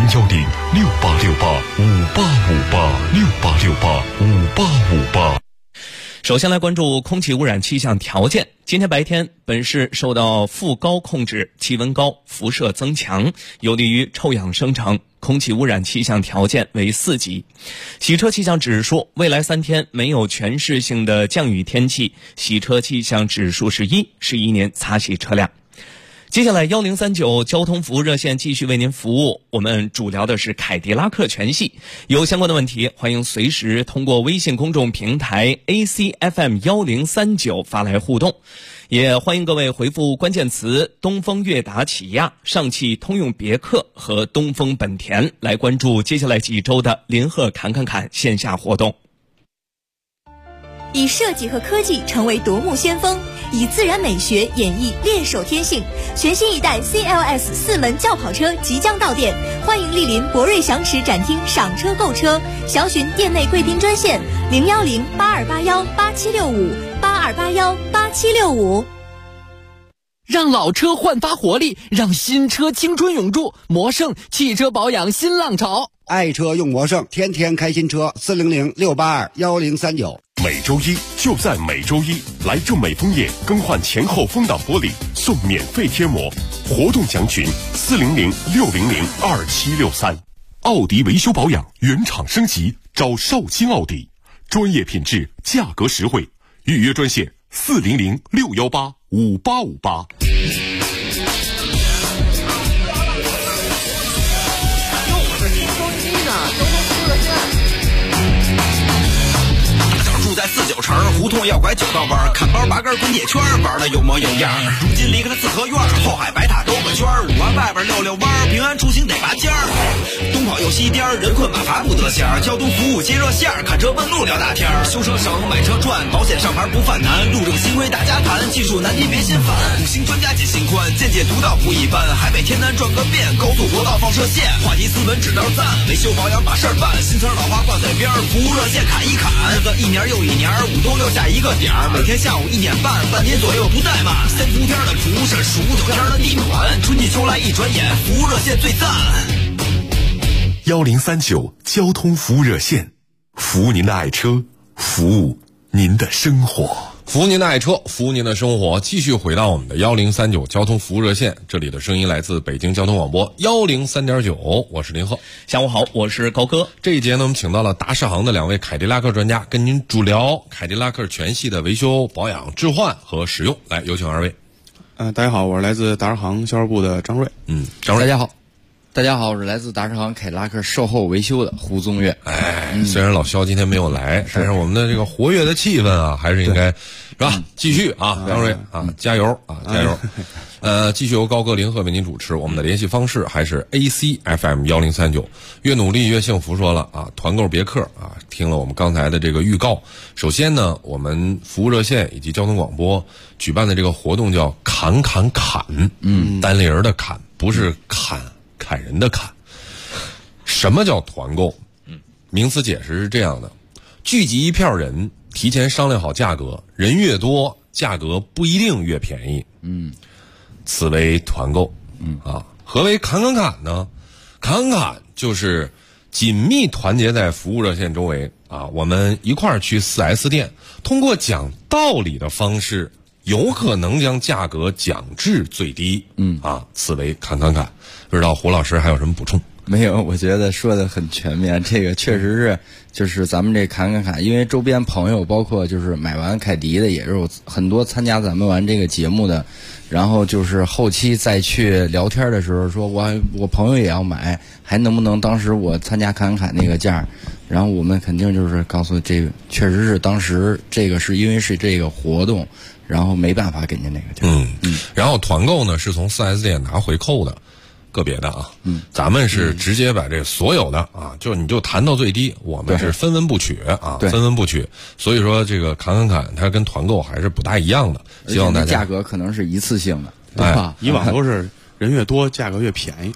[SPEAKER 12] ，010-6868-5858，6868-5858。
[SPEAKER 9] 首先来关注空气污染气象条件。今天白天，本市受到副高控制，气温高，辐射增强，有利于臭氧生成，空气污染气象条件为4级。洗车气象指数，未来3天没有全市性的降雨天气，洗车气象指数是1，是一年擦洗车辆。接下来1039交通服务热线继续为您服务，我们主聊的是凯迪拉克全系。有相关的问题，欢迎随时通过微信公众平台 ACFM 1039发来互动，也欢迎各位回复关键词东风悦达起亚、上汽通用别克和东风本田来关注接下来几周的林鹤侃线下活动。
[SPEAKER 2] 以设计和科技成为夺目先锋，以自然美学演绎练手天性，全新一代 CLS 4门轿跑车即将到店，欢迎莅临博瑞祥驰展厅赏车购车，详询店内贵宾专线010-8281-8765 8281-8765。
[SPEAKER 6] 让老车焕发活力，让新车青春永驻。魔盛汽车保养新浪潮，
[SPEAKER 7] 爱车用魔盛，天天开新车，400-682-1039。
[SPEAKER 4] 每周一就在每周一，来正美枫叶更换前后风挡玻璃送免费贴膜，活动详询400-600-2763。奥迪维修保养原厂升级，找绍兴奥迪，专业品质，价格实惠，预约专线400-618-5858。
[SPEAKER 8] 住在49城，胡同要拐9道弯，看包拔根滚铁圈，玩的有模有样。如今离开了四合院，后海白塔兜个圈，5环外边溜溜弯，平安出行得拔尖儿。东跑又西颠，人困马乏不得闲，交通服务接热线，看车问路聊大天，修车省买车赚，保险上牌不犯难，路正新规大家谈，技术难题别心烦，五星专家解心宽，见解独到不一般，海北天南转个遍，高速国道放射线，话题斯文指导赞，维修保养把事儿办，新词老话挂嘴边，服务热线砍一砍，日子一年又一年，5都6下一个点儿，每天下午1点半，半年左右不怠慢。3伏天的厨师，数9天的地暖，春季秋来一转眼，服务热线最赞。
[SPEAKER 4] 1039交通服务热线，服务您的爱车，服务您的生活。
[SPEAKER 1] 服务您的爱车，服务您的生活。继续回到我们的1039交通服务热线，这里的声音来自北京交通广播103.9，我是林鹤。
[SPEAKER 9] 下午好，我是高哥。
[SPEAKER 1] 这一节呢，我们请到了达世行的2位凯迪拉克专家，跟您主聊凯迪拉克全系的维修保养、置换和使用。来，有请2位。
[SPEAKER 11] 大家好，我是来自达世行销售部的张瑞。
[SPEAKER 1] 张瑞，
[SPEAKER 10] 大家好。大家好，我是来自达世行凯迪拉克售后维修的胡宗岳。
[SPEAKER 1] 虽然老肖今天没有来，但是我们的这个活跃的气氛啊，还是应该是吧？继续啊，张瑞啊，加油啊，加油！继续由高哥林鹤为您主持。我们的联系方式还是 ACFM 1039。越努力越幸福说了啊，团购别克啊，听了我们刚才的这个预告。首先呢，我们服务热线以及交通广播举办的这个活动叫砍，单立人的砍，不是砍人的砍。什么叫团购？名词解释是这样的：聚集一票人，提前商量好价格，人越多，价格不一定越便宜。此为团购。何为砍呢？砍就是紧密团结在服务热线周围啊，我们一块儿去4S 店，通过讲道理的方式，有可能将价格降至最低。此为砍。不知道胡老师还有什么补充？
[SPEAKER 16] 没有，我觉得说的很全面。这个确实是，就是咱们这砍，因为周边朋友包括就是买完凯迪的也是有很多参加咱们玩这个节目的，然后就是后期再去聊天的时候说我朋友也要买，还能不能当时我参加砍那个价，然后我们肯定就是告诉这个确实是当时这个是因为是这个活动，然后没办法给您那个价。
[SPEAKER 1] 然后团购呢是从 4S 店拿回扣的。个别的啊，咱们是直接把这所有的啊，你就谈到最低，我们是分文不取啊，分文不取。所以说这个砍，它跟团购还是不大一样的。希望大家
[SPEAKER 16] 价格可能是一次性的，对吧？
[SPEAKER 11] 以往都是人越多价格越便宜，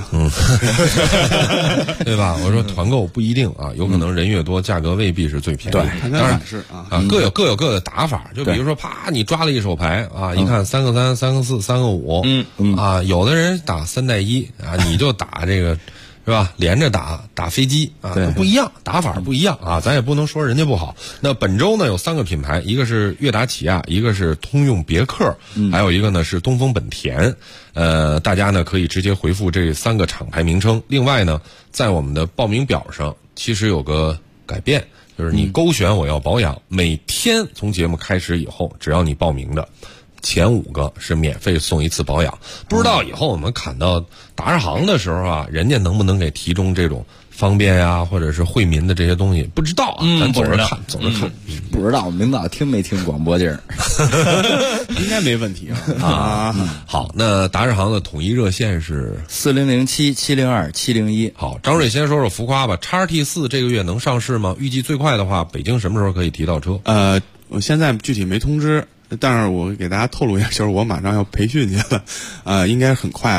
[SPEAKER 1] 对吧？我说团购不一定啊，有可能人越多价格未必是最便宜。
[SPEAKER 11] 对，
[SPEAKER 1] 当然
[SPEAKER 11] 是啊，
[SPEAKER 1] 各有各的打法。就比如说，啪，你抓了一手牌啊，一看3个3、3个4、3个5，啊，有的人打3带1啊，你就打这个。是吧？连着打飞机啊，不一样，打法不一样啊，咱也不能说人家不好。那本周呢有3个品牌，一个是悦达起亚，一个是通用别克，还有一个呢是东风本田。大家呢可以直接回复这3个厂牌名称。另外呢，在我们的报名表上其实有个改变，就是你勾选我要保养，每天从节目开始以后，只要你报名的前5个是免费送1次保养。不知道以后我们砍到达世行的时候啊，人家能不能给提供这种方便呀，或者是惠民的这些东西？不知道啊，咱走着看。
[SPEAKER 16] 不知道领导听没听广播劲儿？
[SPEAKER 11] 应该没问题
[SPEAKER 1] 啊。好，那达世行的统一热线是
[SPEAKER 16] 4007-702-701。
[SPEAKER 1] 好，张瑞先说说浮夸吧。XT4这个月能上市吗？预计最快的话，北京什么时候可以提到车？
[SPEAKER 11] 我现在具体没通知。但是我给大家透露一下，就是我马上要培训去了，应该很快了。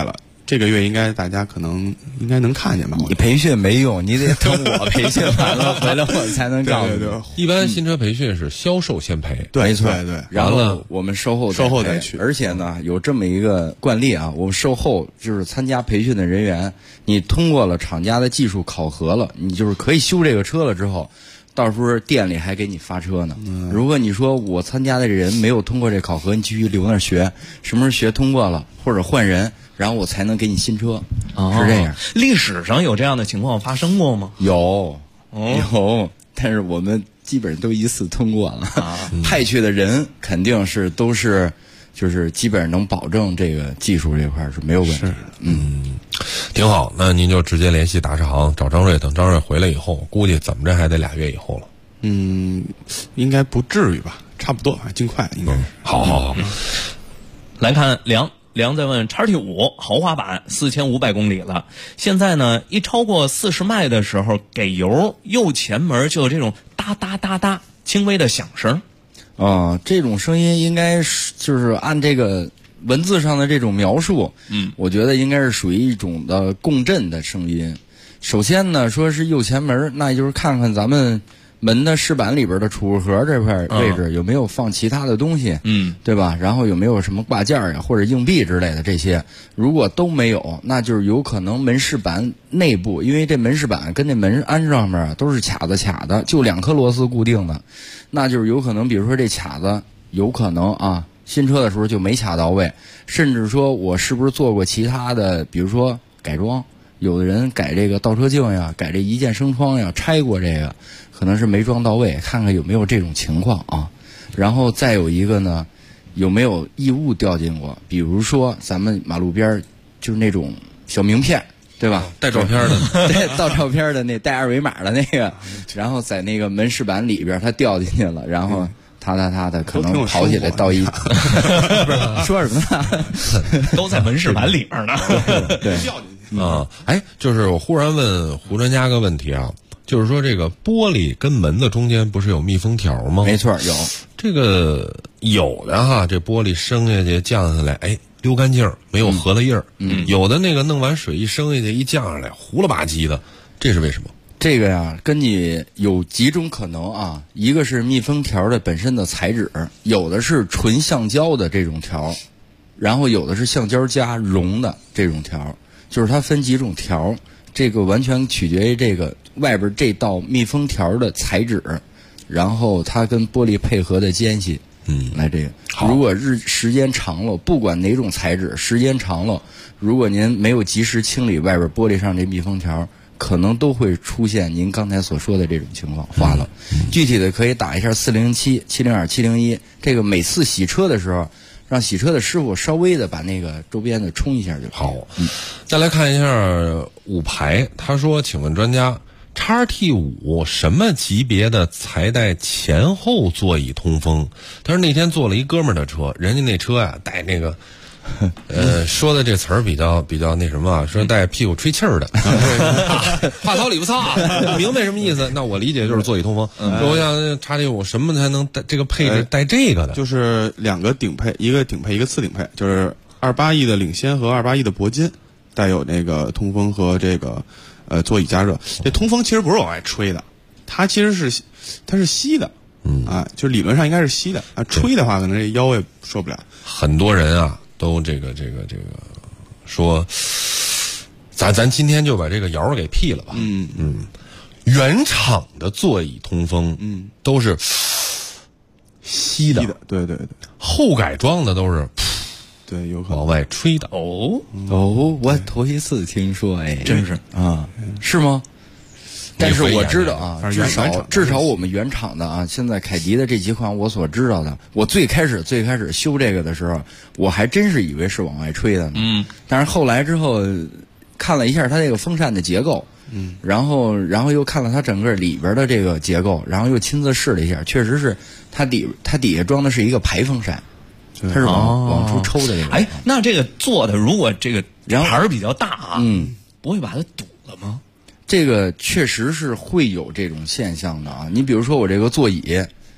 [SPEAKER 21] 这个月应该大家可能应该能看见吧？
[SPEAKER 16] 你培训没用，你得等我培训完了回来我才能告诉你。
[SPEAKER 21] 对，
[SPEAKER 1] 一般新车培训是销售先培，
[SPEAKER 21] 对，
[SPEAKER 16] 没错，
[SPEAKER 21] 对。
[SPEAKER 16] 然后我们售后
[SPEAKER 21] 再去。
[SPEAKER 16] 而且呢，有这么一个惯例啊，我们售后就是参加培训的人员，你通过了厂家的技术考核了，你就是可以修这个车了之后，到时候店里还给你发车呢。如果你说我参加的人没有通过这考核，你继续留那儿学，什么时候学通过了或者换人，然后我才能给你新车，是这样。
[SPEAKER 9] 历史上有这样的情况发生过吗？
[SPEAKER 16] 有，但是我们基本上都一次通过了。派去的人肯定是都是，就是基本上能保证这个技术这块是没有问题的。
[SPEAKER 1] 挺好。那您就直接联系大车行找张瑞，等张瑞回来以后，估计怎么着还得2月以后了。
[SPEAKER 21] 应该不至于吧？差不多，尽快应该是。
[SPEAKER 1] 好。
[SPEAKER 9] 来看梁在问 XT5 豪华版4500公里了，现在呢一超过40迈的时候给油，右前门就有这种哒哒哒哒轻微的响声。
[SPEAKER 16] 这种声音应该是就是按这个文字上的这种描述，我觉得应该是属于一种的共振的声音。首先呢，说是右前门，那就是看看咱们门的饰板里边的储物盒这块位置有没有放其他的东西，对吧？然后有没有什么挂件呀或者硬币之类的这些，如果都没有，那就是有可能门饰板内部，因为这门饰板跟这门安上面都是卡的，就2颗螺丝固定的，那就是有可能，比如说这卡子有可能新车的时候就没卡到位，甚至说我是不是做过其他的，比如说改装，有的人改这个倒车镜呀，改这一键升窗呀，拆过这个，可能是没装到位，看看有没有这种情况啊。然后再有一个呢，有没有异物掉进过，比如说咱们马路边就是那种小名片，对吧？
[SPEAKER 1] 带照片的，
[SPEAKER 16] 对，带照片的那带二维码的那个，然后在那个门饰板里边它掉进去了，然后他的可能跑起来到一说什么呢？
[SPEAKER 9] 都在门饰板里边呢。
[SPEAKER 16] 对
[SPEAKER 1] 就是我忽然问胡专家个问题啊，就是说这个玻璃跟门的中间不是有密封条吗？
[SPEAKER 16] 没错，有
[SPEAKER 1] 这个有的哈，这玻璃升下去降下来，溜干净，没有核的印儿。有的那个弄完水一升下去一降下来，糊了吧唧的，这是为什么？
[SPEAKER 16] 这个呀，跟你有几种可能啊，一个是密封条的本身的材质，有的是纯橡胶的这种条，然后有的是橡胶加绒的这种条，就是它分几种条，这个完全取决于这个外边这道密封条的材质，然后它跟玻璃配合的间隙，来这个。如果时间长了，不管哪种材质，时间长了，如果您没有及时清理外边玻璃上这密封条，可能都会出现您刚才所说的这种情况，化了。具体的可以打一下407-702-701，这个每次洗车的时候，让洗车的师傅稍微的把那个周边的冲一下就好。
[SPEAKER 1] 再来看一下5排，他说：“请问专家，XT5什么级别的才带前后座椅通风？”他说那天坐了一哥们儿的车，人家那车呀带那个。说的这词儿比较那什么，说带屁股吹气儿的，话糙理不糙，不明白什么意思。那我理解就是座椅通风。说我想XT5什么才能带这个配置带这个的？
[SPEAKER 21] 就是2个顶配，一个顶配，一个次顶配，就是281的领先和281的铂金，带有那个通风和这个座椅加热。这通风其实不是往外吹的，它其实是吸的。就理论上应该是吸的啊，吹的话可能这腰也受不了。
[SPEAKER 1] 很多人啊。都这个说，咱今天就把这个谣给辟了吧。原厂的座椅通风，都是吸的，
[SPEAKER 21] 对，
[SPEAKER 1] 后改装的都是，
[SPEAKER 21] 对，有可能
[SPEAKER 1] 往外吹的。
[SPEAKER 16] 我头一次听说，
[SPEAKER 9] 真是
[SPEAKER 16] 是吗？但是我知道啊，至少我们原厂的啊，现在凯迪的这几款我所知道的，我最开始修这个的时候，我还真是以为是往外吹的呢。但是后来之后看了一下它这个风扇的结构，然后又看了它整个里边的这个结构，然后又亲自试了一下，确实是它底下装的是一个排风扇，它是往出抽的这个。
[SPEAKER 9] 那这个做的如果这个牌儿比较大啊，不会把它堵了吗？
[SPEAKER 16] 这个确实是会有这种现象的啊！你比如说我这个座椅，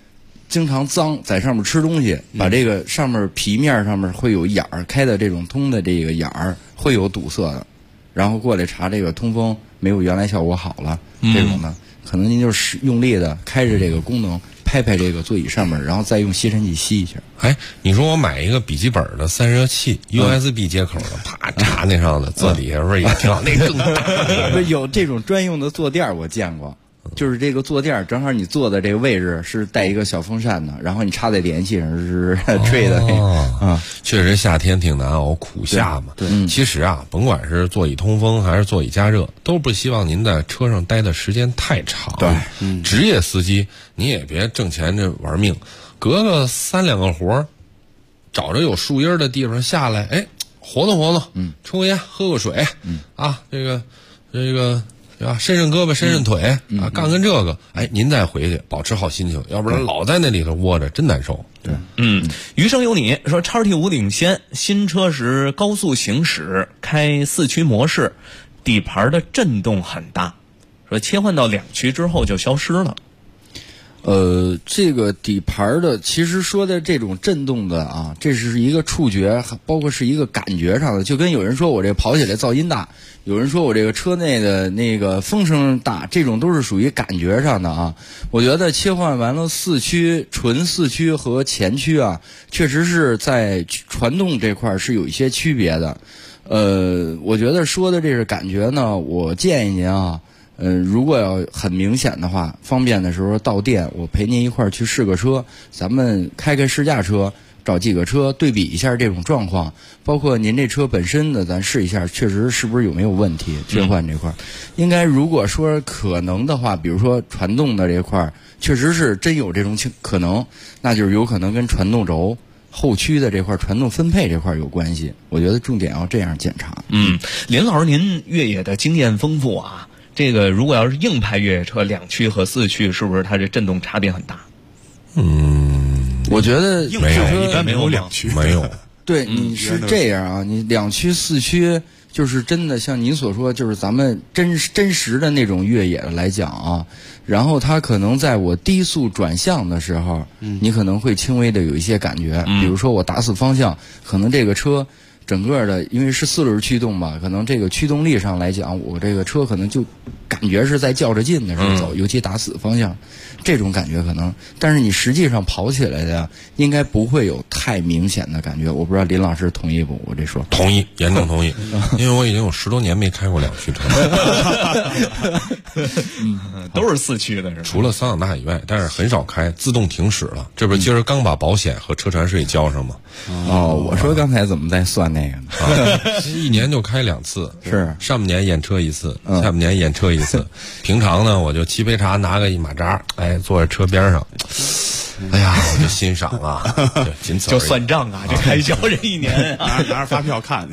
[SPEAKER 16] 经常脏，在上面吃东西，把这个上面皮面上面会有眼儿开的这种通的这个眼儿会有堵塞的，然后过来查这个通风没有原来效果好了，这种呢，可能您就是用力的开着这个功能拍拍这个座椅上面，然后再用吸尘器吸一下。
[SPEAKER 1] 哎，你说我买一个笔记本的散热器，USB 接口的，啪插那上的，坐底下不是也挺好？那更大。
[SPEAKER 16] 有这种专用的坐垫我见过。就是这个坐垫正好你坐的这个位置是带一个小风扇的，然后你插在点烟器上是吹的。
[SPEAKER 1] 确实夏天挺难熬，苦夏嘛。对，其实啊，甭管是座椅通风还是座椅加热，都不希望您在车上待的时间太长。
[SPEAKER 16] 对，
[SPEAKER 1] 职业司机你也别挣钱这玩命，隔个3、2个活，找着有树荫的地方下来，哎，活动活动，抽个烟，喝个水，啊，这个。对吧？伸伸胳膊，伸伸腿啊，干干这个，哎，您再回去，保持好心情，要不然老在那里头窝着，真难受。
[SPEAKER 16] 对，
[SPEAKER 9] 余生有你说，XT5领先，新车时高速行驶开4驱模式，底盘的震动很大，说切换到2驱之后就消失了。
[SPEAKER 16] 这个底盘的，其实说的这种震动的啊，这是一个触觉，包括是一个感觉上的，就跟有人说我这跑起来噪音大，有人说我这个车内的那个风声大，这种都是属于感觉上的啊。我觉得切换完了纯四驱和前驱啊，确实是在传动这块是有一些区别的。我觉得说的这个感觉呢，我建议您啊。如果要很明显的话，方便的时候到店，我陪您一块儿去试个车，咱们开试驾车，找几个车对比一下这种状况，包括您这车本身的，咱试一下，确实是不是有没有问题？切换这块，应该如果说可能的话，比如说传动的这块，确实是真有这种可能，那就是有可能跟传动轴后驱的这块传动分配这块有关系。我觉得重点要这样检查。
[SPEAKER 9] 林老师，您越野的经验丰富啊。这个如果要是硬派越野车2驱和4驱，是不是它这震动差别很大？
[SPEAKER 16] 我觉得
[SPEAKER 21] 硬派一般没有2驱，
[SPEAKER 1] 没有。
[SPEAKER 16] 对，你是这样啊，你2驱4驱就是真的像您所说，就是咱们真实的那种越野来讲啊，然后它可能在我低速转向的时候，你可能会轻微的有一些感觉，比如说我打死方向，可能这个车。整个的，因为是4轮驱动嘛，可能这个驱动力上来讲，我这个车可能就感觉是在较着劲的时候走，尤其打死方向，这种感觉可能，但是你实际上跑起来的应该不会有太明显的感觉。我不知道林老师同意不？我这说
[SPEAKER 1] 同意，严重同意，因为我已经有10多年没开过2驱车了，
[SPEAKER 9] 都是4驱的是吧？
[SPEAKER 1] 除了桑塔纳以外，但是很少开，自动停驶了。这不是今儿刚把保险和车船税交上吗？
[SPEAKER 16] 我说刚才怎么在算那个呢
[SPEAKER 1] ？1年就开2次，
[SPEAKER 16] 是
[SPEAKER 1] 上半年验车1次，下半年验车1次。平常呢，我就沏杯茶，拿个一马扎，哎，坐在车边上，哎呀，我就欣赏啊，仅此而已。
[SPEAKER 9] 就算账啊，这开销这1年
[SPEAKER 21] 拿着发票看。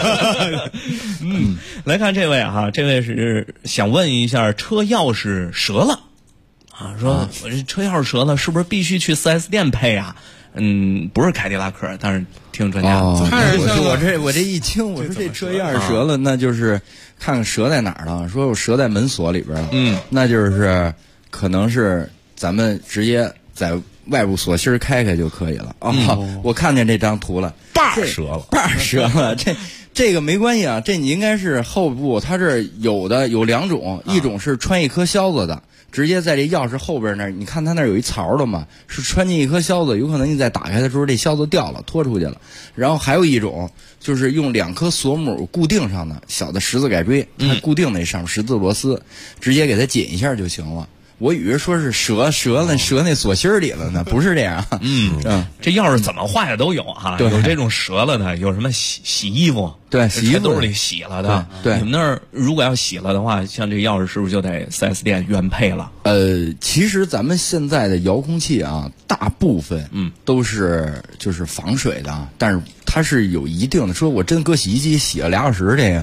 [SPEAKER 9] 来看这位哈，这位是想问一下，车钥匙折了啊，说我这车钥匙折了，是不是必须去4S店配啊？不是凯迪拉克，但是听专家。
[SPEAKER 16] 我这一听，我说这车钥匙折了，那就是看看折在哪儿了。说我折在门锁里边了，那就是可能是咱们直接在外部锁芯开开就可以了。我看见这张图了，
[SPEAKER 1] 把折了，
[SPEAKER 16] 这个没关系啊，这你应该是后部，它这有2种，一种是穿一颗销子的。直接在这钥匙后边那儿，你看它那儿有一槽的嘛，是穿进一颗销子，有可能你在打开的时候这销子掉了，拖出去了。然后还有一种就是用2颗锁母固定上的小的十字改锥，它固定那上面十字螺丝，直接给它紧一下就行了。我以为说是折那锁芯里了呢，不是这样。
[SPEAKER 9] 这钥匙怎么坏的都有啊，有这种折了的，有什么洗衣服，
[SPEAKER 16] 对，洗衣服
[SPEAKER 9] 兜里洗了的。
[SPEAKER 16] 对，
[SPEAKER 9] 你们那儿如果要洗了的话，像这钥匙是不是就得4S店原配了？
[SPEAKER 16] 其实咱们现在的遥控器啊，大部分都是就是防水的，但是它是有一定的，说我真搁洗衣机洗了2小时，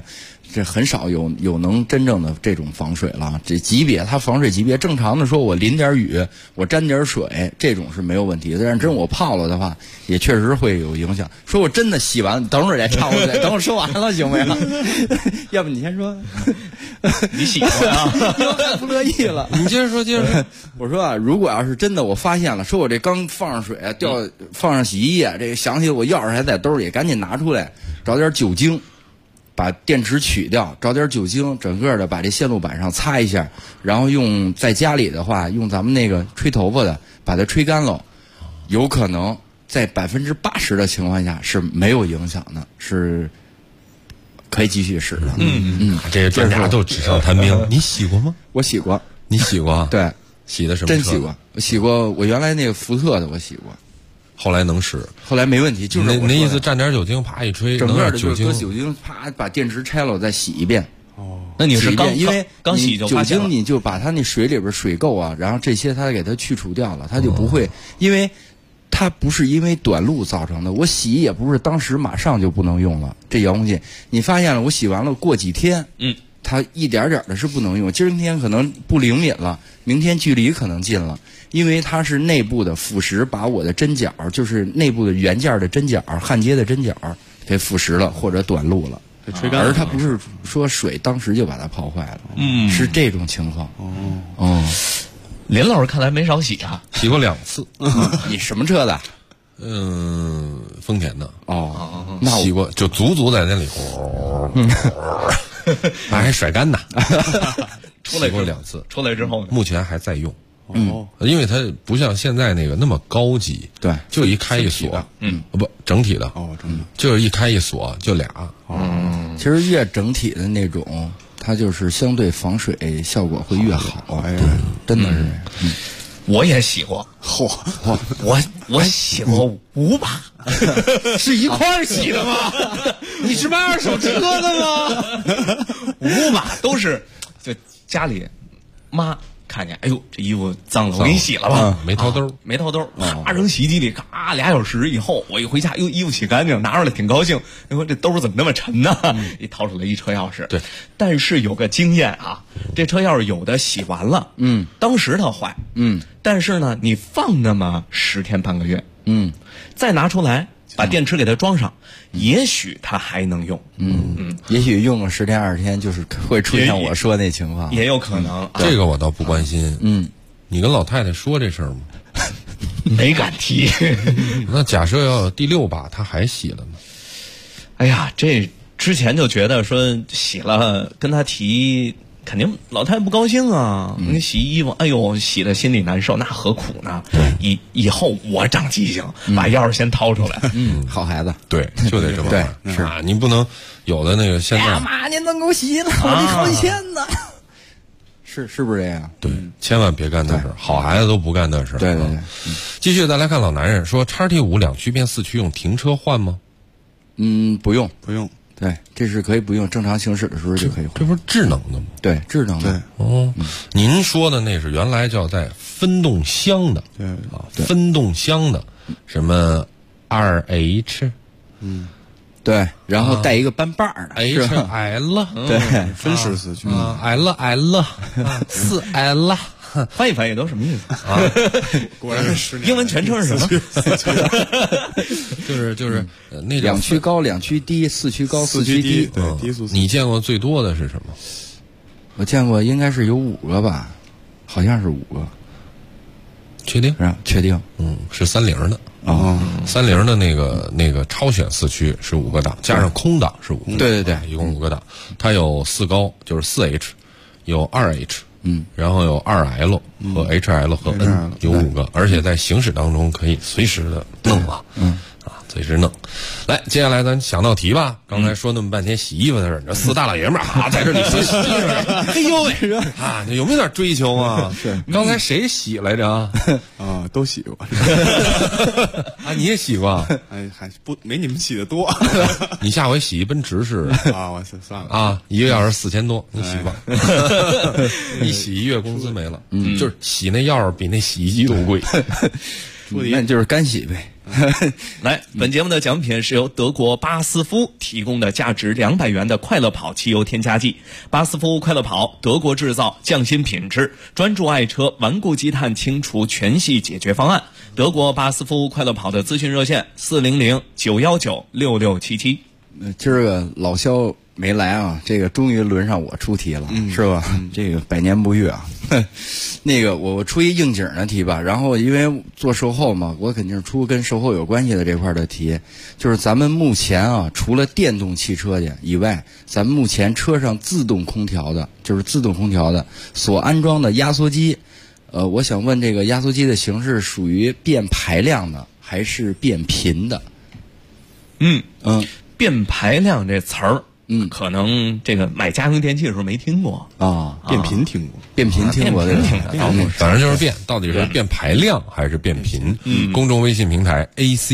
[SPEAKER 16] 这很少有能真正的这种防水了。这级别它防水级别正常的说，我淋点雨，我沾点水，这种是没有问题的。但是真我泡了的话，也确实会有影响。说我真的洗完，等会儿再插我嘴，等我说完了行不行？要不你先说。
[SPEAKER 9] 你洗过啊？
[SPEAKER 16] 不乐意了。
[SPEAKER 1] 你接着说，接着说。
[SPEAKER 16] 我说啊，如果要是真的我发现了，说我这刚放上水放上洗衣液，这个想起我钥匙还在兜里，赶紧拿出来，找点酒精。把电池取掉，找点酒精，整个的把这线路板上擦一下，然后用在家里的话，用咱们那个吹头发的把它吹干了，有可能在80%的情况下是没有影响的，是可以继续使的。
[SPEAKER 1] 这些专家都纸上谈兵。你洗过吗？
[SPEAKER 16] 我洗过。
[SPEAKER 1] 你洗过？
[SPEAKER 16] 对，
[SPEAKER 1] 洗的什么车？
[SPEAKER 16] 真洗过。我洗过，我原来那个福特的我洗过。
[SPEAKER 1] 后来能使，
[SPEAKER 16] 后来没问题，就是
[SPEAKER 1] 那意思，蘸点酒精，啪一吹，
[SPEAKER 16] 整个的就是搁酒精，啪把电池拆了，再洗一遍。
[SPEAKER 9] 哦，那你是
[SPEAKER 16] 因为
[SPEAKER 9] 刚洗就
[SPEAKER 16] 酒精，你就把它那水里边水垢啊，然后这些它给它去除掉了，它就不会，因为它不是因为短路造成的。我洗也不是当时马上就不能用了，这遥控器你发现了，我洗完了过几天，它一点点的是不能用。今天可能不灵敏了，明天距离可能近了。因为它是内部的腐蚀，把我的针脚，就是内部的原件的针脚、焊接的针脚给腐蚀了或者短路了，而它不是说水当时就把它泡坏了，是这种情况。
[SPEAKER 9] 林老师看来没少洗啊，
[SPEAKER 1] 洗过2次。
[SPEAKER 16] 你什么车的？
[SPEAKER 1] 丰田的。
[SPEAKER 16] 那
[SPEAKER 1] 洗过，就足在那里，还甩干呢。洗过2次，
[SPEAKER 9] 出来之后呢，
[SPEAKER 1] 目前还在用。因为它不像现在那个那么高级，
[SPEAKER 16] 对，
[SPEAKER 1] 就一开一锁，不整体的，
[SPEAKER 21] 整体
[SPEAKER 1] 就是一开一锁就俩。
[SPEAKER 16] 其实越整体的那种，它就是相对防水效果会越好。真的是。
[SPEAKER 9] 我也洗过，我洗过5把，
[SPEAKER 1] 是一块儿洗的吗？你是卖二手车的吗
[SPEAKER 9] ？5把都是，就家里妈看见，哎呦，这衣服脏了，我给你洗了吧。
[SPEAKER 1] 没掏兜，
[SPEAKER 9] 没掏兜，咔扔洗衣机里，咔2小时以后，我一回家，哟，衣服洗干净，拿出来挺高兴。你说这兜怎么那么沉呢？一掏出来一车钥匙。
[SPEAKER 1] 对，
[SPEAKER 9] 但是有个经验啊，这车钥匙有的洗完了，当时它坏，但是呢，你放那么10天半个月，再拿出来。把电池给它装上，也许它还能用。
[SPEAKER 16] 也许用个10天20天，就是会出现我说那情况，
[SPEAKER 9] 也有可能。
[SPEAKER 1] 这个我倒不关心。你跟老太太说这事儿吗？
[SPEAKER 9] 没敢提。
[SPEAKER 1] 那假设要第6把，她还洗了呢？
[SPEAKER 9] 哎呀，这之前就觉得说洗了，跟她提。肯定老太太不高兴啊！你洗衣服，哎呦，洗的心里难受，那何苦呢？以后我长记性，把钥匙先掏出来。
[SPEAKER 16] 好孩子，
[SPEAKER 1] 对，就得这么办。
[SPEAKER 16] 是
[SPEAKER 1] 啊，你不能有的那个现在。
[SPEAKER 16] 妈，您能给我洗了，我得好几千呢。是不是这样？
[SPEAKER 1] 对，千万别干那事儿，好孩子都不干那事儿。
[SPEAKER 16] 对。
[SPEAKER 1] 继续再来看老男人说，XT5 2驱变4驱用停车换吗？
[SPEAKER 16] 不用。
[SPEAKER 21] 对，
[SPEAKER 16] 这是可以不用，正常行驶的时候就可以换。
[SPEAKER 1] 这不是智能的吗？
[SPEAKER 16] 对，智能的。
[SPEAKER 1] 您说的那是原来叫在分动箱的，分动箱的，什么2H，
[SPEAKER 16] 对，然后带一个扳把的
[SPEAKER 1] HL，
[SPEAKER 16] 对，
[SPEAKER 21] 分时4驱
[SPEAKER 1] ，LL， 4L。
[SPEAKER 9] 翻译翻译都什么意思啊？
[SPEAKER 21] 果然是
[SPEAKER 9] 英文全称是什么？
[SPEAKER 1] 就是那
[SPEAKER 16] 2驱高2驱低4驱高4驱低。
[SPEAKER 21] 对，低速。
[SPEAKER 1] 你见过最多的是什么？
[SPEAKER 16] 我见过应该是有5个吧，好像是5个。
[SPEAKER 1] 确定？
[SPEAKER 16] 确定。
[SPEAKER 1] 是30的。30的那个超选4驱是5个档，加上空档是5个档。
[SPEAKER 16] 对，
[SPEAKER 1] 一共5个档。它有4高，就是4H，有2H。然后有2L 和 HL 和 N 有5个，而且在行驶当中可以随时的弄了，随时弄。来，接下来咱想道题吧。刚才说那么半天洗衣服的事儿，这4大老爷们儿在这里说洗衣服，哎呦喂啊，有没有点追求啊？
[SPEAKER 21] 是，
[SPEAKER 1] 刚才谁洗来着啊？
[SPEAKER 21] 都洗过。
[SPEAKER 1] 啊，你也洗过？
[SPEAKER 21] 哎，还不没你们洗的多。
[SPEAKER 1] 你下回洗一奔驰是？
[SPEAKER 21] 我算了
[SPEAKER 1] 啊，1个小时4000多，你洗吧。一洗1月工资没了，就是洗那钥匙比那洗衣机都贵。
[SPEAKER 16] 那就是干洗呗。
[SPEAKER 9] 来，本节目的奖品是由德国巴斯夫提供的价值200元的快乐跑汽油添加剂。巴斯夫快乐跑，德国制造，匠心品质，专注爱车顽固积碳清除全系解决方案。德国巴斯夫快乐跑的咨询热线400-919-6677。
[SPEAKER 16] 今儿个老肖没来啊，这个终于轮上我出题了，是吧？这个百年不遇啊。那个我出一应景的题吧，然后因为做售后嘛，我肯定是出跟售后有关系的这块的题，就是咱们目前啊，除了电动汽车的以外，咱们目前车上自动空调的，就是自动空调的所安装的压缩机，我想问这个压缩机的形式属于变排量的还是变频的？
[SPEAKER 9] 变排量这词儿，可能这个买家用电器的时候没听过
[SPEAKER 21] 啊，变频听过，
[SPEAKER 16] 变频听过的，
[SPEAKER 1] 反正就是变，到底是变排量还是变频？公众微信平台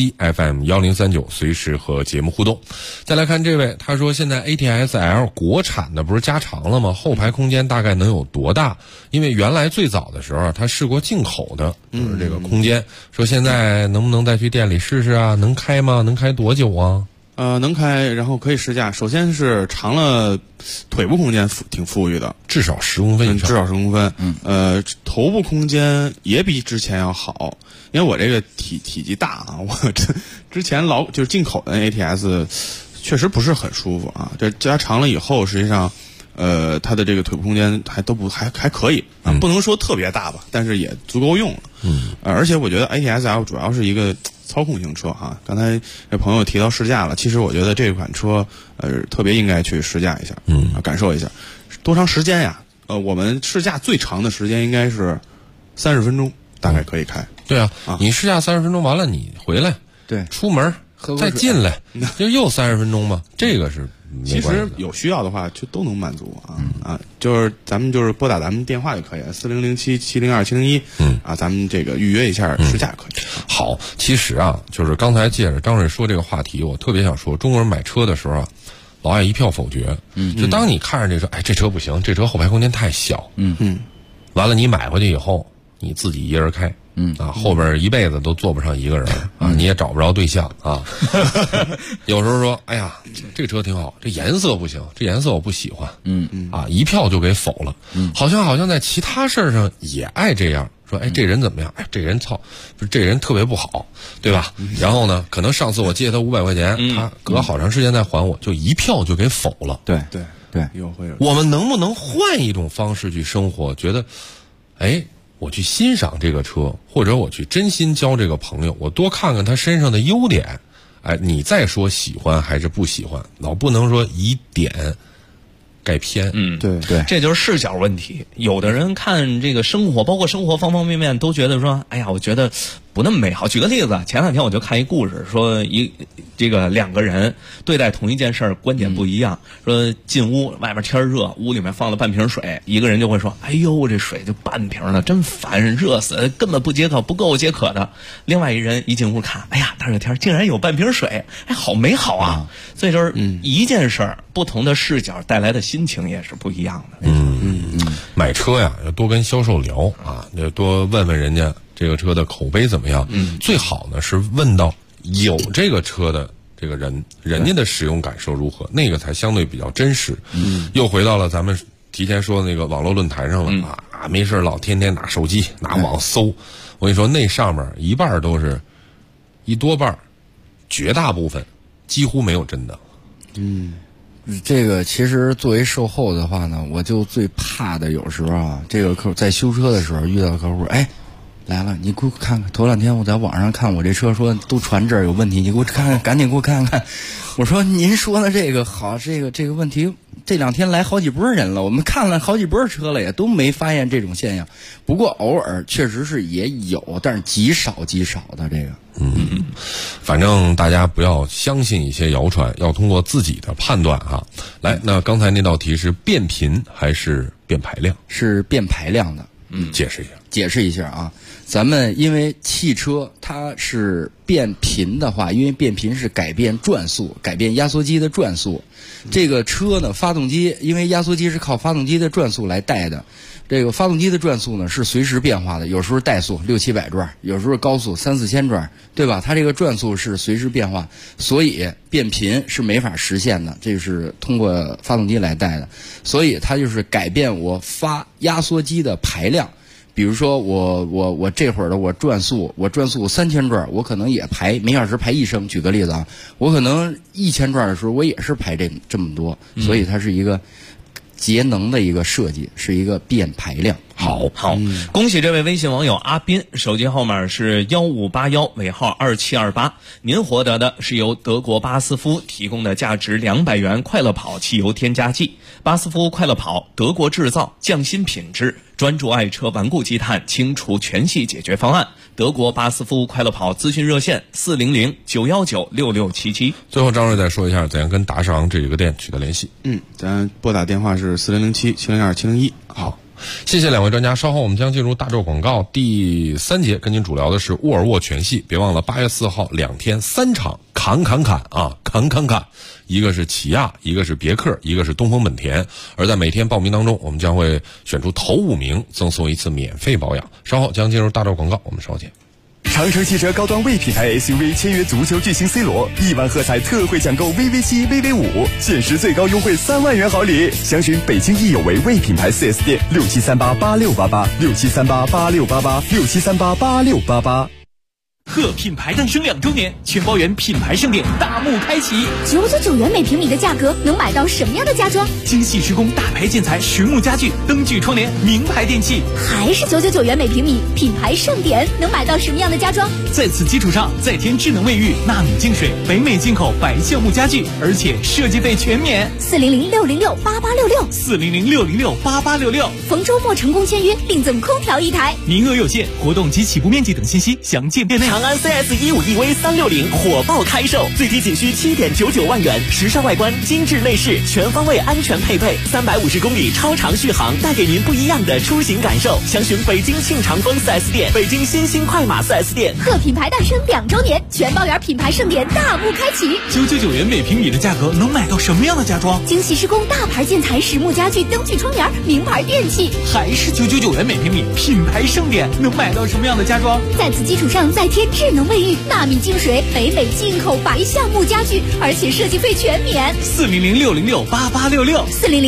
[SPEAKER 1] ACFM1039，随时和节目互动。再来看这位，他说现在 ATS-L 国产的不是加长了吗？后排空间大概能有多大？因为原来最早的时候他试过进口的，就是这个空间，说现在能不能再去店里试试啊？能开吗？能开多久啊？
[SPEAKER 21] 能开，然后可以试驾。首先是长了，腿部空间挺富裕的，
[SPEAKER 1] 至少10公分以上，
[SPEAKER 21] 至少10公分。头部空间也比之前要好，因为我这个体积大啊，我之前就是进口的 ATS 确实不是很舒服啊。这加长了以后，实际上，它的这个腿部空间还可以啊，不能说特别大吧，但是也足够用了。而且我觉得 ATS-L 主要是一个操控型车哈，刚才这朋友提到试驾了，其实我觉得这款车特别应该去试驾一下，感受一下。多长时间呀？我们试驾最长的时间应该是30分钟，大概可以开。
[SPEAKER 1] 对啊，你试驾30分钟完了，你回来，
[SPEAKER 16] 对，
[SPEAKER 1] 出门再进来，就又30分钟嘛。这个是
[SPEAKER 21] 其实有需要的话就都能满足就是咱们就是拨打咱们电话就可以了，4007-702-701，咱们这个预约一下试驾可以。
[SPEAKER 1] 好，其实啊，就是刚才借着张瑞说这个话题，我特别想说，中国人买车的时候啊，老爱一票否决。就当你看着这车，哎，这车不行，这车后排空间太小，完了你买回去以后，你自己一人开。后边一辈子都坐不上一个人啊，你也找不着对象啊。有时候说，哎呀，这车挺好，这颜色不行，这颜色我不喜欢，一票就给否了。好像在其他事儿上也爱这样说，哎，这人怎么样？哎，这人操，这人特别不好，对吧？然后呢，可能上次我借他500块钱，他隔好长时间再还我，就一票就给否了。
[SPEAKER 16] 对，
[SPEAKER 1] 我们能不能换一种方式去生活？觉得，哎。我去欣赏这个车，或者我去真心交这个朋友，我多看看他身上的优点，哎，你再说喜欢还是不喜欢，老不能说以点盖偏。
[SPEAKER 21] 对，
[SPEAKER 9] 这就是视角问题。有的人看这个生活，包括生活方方面面，都觉得说，哎呀，我觉得不那么美好。举个例子，前2天我就看一故事，说2个人对待同一件事儿观点不一样。说进屋，外边天热，屋里面放了半瓶水，一个人就会说，哎呦，这水就半瓶了，真烦，热死，根本不解渴，不够解渴的。另外一人一进屋看，哎呀，大热天竟然有半瓶水，哎，好美好啊！所以就是一件事儿，不同的视角带来的心情也是不一样的。
[SPEAKER 1] 买车呀，要多跟销售聊啊，要多问问人家这个车的口碑怎么样。最好呢是问到有这个车的这个人家的使用感受如何，那个才相对比较真实。又回到了咱们提前说的那个网络论坛上了没事老天天拿手机拿网搜，我跟你说那上面一半都是一多半，绝大部分几乎没有真的。
[SPEAKER 16] 这个其实作为售后的话呢，我就最怕的有时候啊，这个客户在修车的时候遇到客户，哎，来了，你给我看看。头2天我在网上看我这车，说都传这儿有问题，你给我看看，赶紧给我看看。我说您说的这个好，这个问题，这2天来好几波人了，我们看了好几波车了，也都没发现这种现象。不过偶尔确实是也有，但是极少的这个。
[SPEAKER 1] 反正大家不要相信一些谣传，要通过自己的判断哈。来，那刚才那道题是变频还是变排量？
[SPEAKER 16] 是变排量的。
[SPEAKER 1] 解释一下。
[SPEAKER 16] 解释一下啊。咱们因为汽车它是变频的话，因为变频是改变转速，改变压缩机的转速。这个车呢，发动机因为压缩机是靠发动机的转速来带的，这个发动机的转速呢是随时变化的，有时候怠速600-700转，有时候高速3-4千转，对吧？它这个转速是随时变化，所以变频是没法实现的，这是通过发动机来带的，所以它就是改变我发压缩机的排量。比如说我这会儿的我转速3000转，我可能也排每小时排1升。举个例子啊，我可能1000转的时候我也是排这么多，所以它是一个节能的一个设计，是一个变排量。
[SPEAKER 9] 好，恭喜这位微信网友阿斌，手机号码是1581尾号2728，您获得的是由德国巴斯夫提供的价值200元快乐跑汽油添加剂。巴斯夫快乐跑，德国制造，匠心品质，专注爱车顽固积碳清除全系解决方案。德国巴斯夫快乐跑咨询热线400-919-6677。
[SPEAKER 1] 最后张瑞再说一下怎样跟达尚这个店取得联系。
[SPEAKER 21] 咱拨打电话是4007-702-701。
[SPEAKER 1] 好，谢谢两位专家。稍后我们将进入大洲广告第3节，跟您主聊的是沃尔沃全系。别忘了8月4号2天3场砍，一个是起亚，一个是别克，一个是东风本田。而在每天报名当中，我们将会选出头5名，赠送1次免费保养。稍后将进入大洲广告，我们稍见。
[SPEAKER 19] 长城汽车高端 V 品牌 SUV 签约足球巨星 C 罗，1万喝彩特惠抢购 VV7、VV5，限时最高优惠3万元好礼。详询北京易有为 V 品牌 4S 店，67388688，67388688，67388688。
[SPEAKER 5] 贺品牌诞生2周年，全包圆品牌盛典大幕开启。
[SPEAKER 2] 999元每平米的价格，能买到什么样的家装？
[SPEAKER 5] 精细施工，大牌建材，实木家具，灯具窗帘，名牌电器。
[SPEAKER 2] 还是999元每平米，品牌盛典，能买到什么样的家装？
[SPEAKER 5] 在此基础上，再添智能卫浴、纳米净水、北美进口白橡木家具，而且设计费全免。
[SPEAKER 2] 400-606-8866，400-606-8866。逢周末成功签约，另赠空调1台，
[SPEAKER 5] 名额有限，活动及起步面积等信息详见店内。
[SPEAKER 22] 长安 CS15EV 360火爆开售，最低仅需7.99万元，时尚外观，精致内饰，全方位安全配备，350公里超长续航，带给您不一样的出行感受。详询北京庆长丰 4S 店、北京新兴快马 4S 店。
[SPEAKER 2] 贺品牌诞生2周年，全包圆品牌盛典大幕开启。
[SPEAKER 5] 999元每平米的价格，能买到什么样的家装？
[SPEAKER 2] 精细施工，大牌建材，实木家具，灯具窗帘，名牌电器。
[SPEAKER 5] 还是999元每平米，品牌盛典，能买到什么样的家装？
[SPEAKER 2] 在此基础上再添智能卫浴、纳米净水、北美进口白橡木家具，而且设计费全免。
[SPEAKER 5] 400-606-8866，400-606-8866。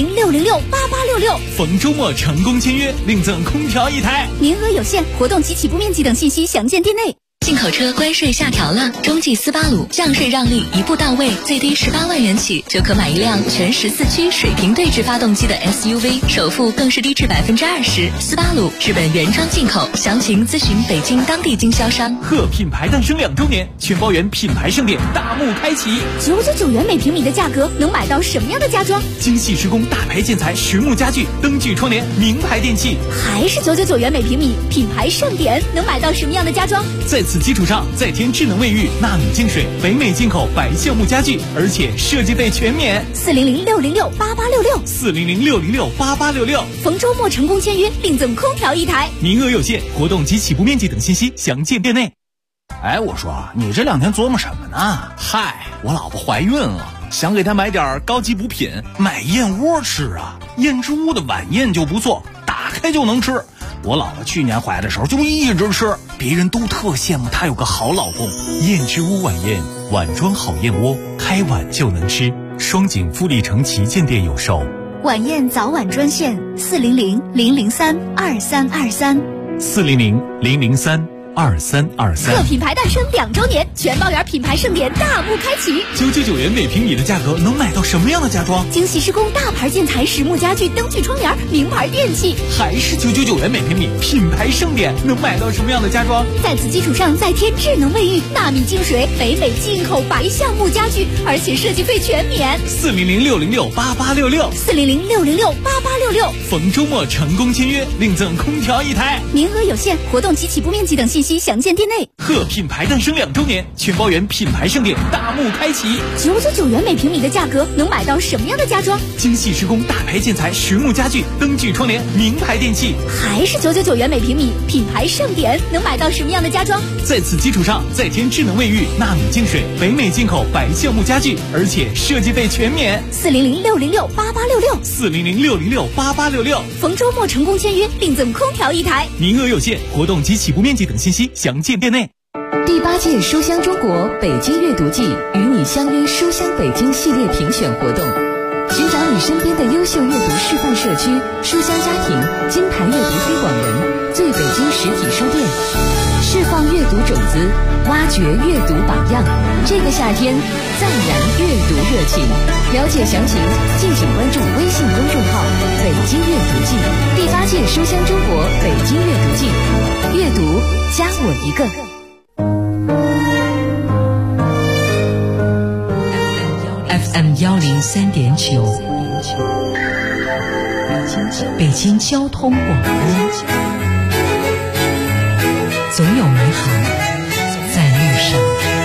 [SPEAKER 5] 逢周末成功签约，另赠空调1台，
[SPEAKER 2] 名额有限，活动及起步面积等信息详见店内。
[SPEAKER 23] 进口车关税下调了，中继斯巴鲁降税让利一步到位，最低18万元起就可买一辆全14驱水平对置发动机的 SUV， 首付更是低至20%。斯巴鲁日本原装进口，详情咨询北京当地经销商。
[SPEAKER 5] 贺品牌诞生2周年，全包圆品牌盛典大幕开启。
[SPEAKER 2] 999元每平米的价格，能买到什么样的家装？
[SPEAKER 5] 精细施工，大牌建材，实木家具，灯具窗帘，名牌电器。
[SPEAKER 2] 还是999元每平米，品牌盛典，能买到什么样的家装？
[SPEAKER 5] 在此基础上再添智能卫浴、纳米净水、北美进口白橡木家具，而且设计费全免。
[SPEAKER 2] 400-606-8866，400-606-8866。逢周末成功签约，另赠空调1台，
[SPEAKER 5] 名额有限，活动及起步面积等信息详见店内。
[SPEAKER 24] 哎，我说你这2天琢磨什么呢？
[SPEAKER 5] 嗨，我老婆怀孕了，想给她买点高级补品，买燕窝吃啊。燕之屋的晚宴就不错，打开就能吃。我老婆去年怀的时候就一直吃，别人都特羡慕她有个好老公。燕之屋晚宴，碗装好燕窝，开碗就能吃。双井富力城旗舰店有售。
[SPEAKER 2] 晚宴早晚专线
[SPEAKER 5] 400-003-2323，400-003-2323。
[SPEAKER 2] 贺品牌诞生2周年，全包圆品牌盛典大幕开启。
[SPEAKER 5] 999元每平米的价格，能买到什么样的家装？
[SPEAKER 2] 精细施工，大牌建材，实木家具，灯具窗帘，名牌电器。
[SPEAKER 5] 还是999元每平米，品牌盛典，能买到什么样的家装？
[SPEAKER 2] 在此基础上再添智能卫浴、纳米净水、北美进口白橡木家具，而且设计费全免。
[SPEAKER 5] 400-606-8866，400-606-8866。逢周末成功签约，另赠空调1台，
[SPEAKER 2] 名额有限，活动及起步面积等信息息详见店内。
[SPEAKER 24] 贺品牌诞生2周年，全包园品牌盛典大幕开启
[SPEAKER 2] ，999元每平米的价格能买到什么样的家装？
[SPEAKER 24] 精细施工大牌建材、实木家具、灯具窗帘、名牌电器，
[SPEAKER 2] 还是999元每平米，品牌盛典能买到什么样的家装？
[SPEAKER 24] 在此基础上再添智能卫浴、纳米净水、北美进口白橡木家具，而且设计费全免。
[SPEAKER 2] 400-606-8866，400-606-8866，逢周末成功签约，另赠空调1台，
[SPEAKER 24] 名额有限，活动及起步面积等信息详见店内。
[SPEAKER 23] 第8届书香中国北京阅读季与你相约书香北京系列评选活动，寻找你身边的优秀阅读示范社区、书香家庭、金牌阅读推广人、最北京实体书店，释放阅读种子，挖掘阅读榜样。这个夏天再燃阅读热情，了解详情敬请关注微信公众号北京阅读季。第8届书香中国北京阅读季，阅读加我一个。FM 103.9，北京交通广播，总有美好在路上。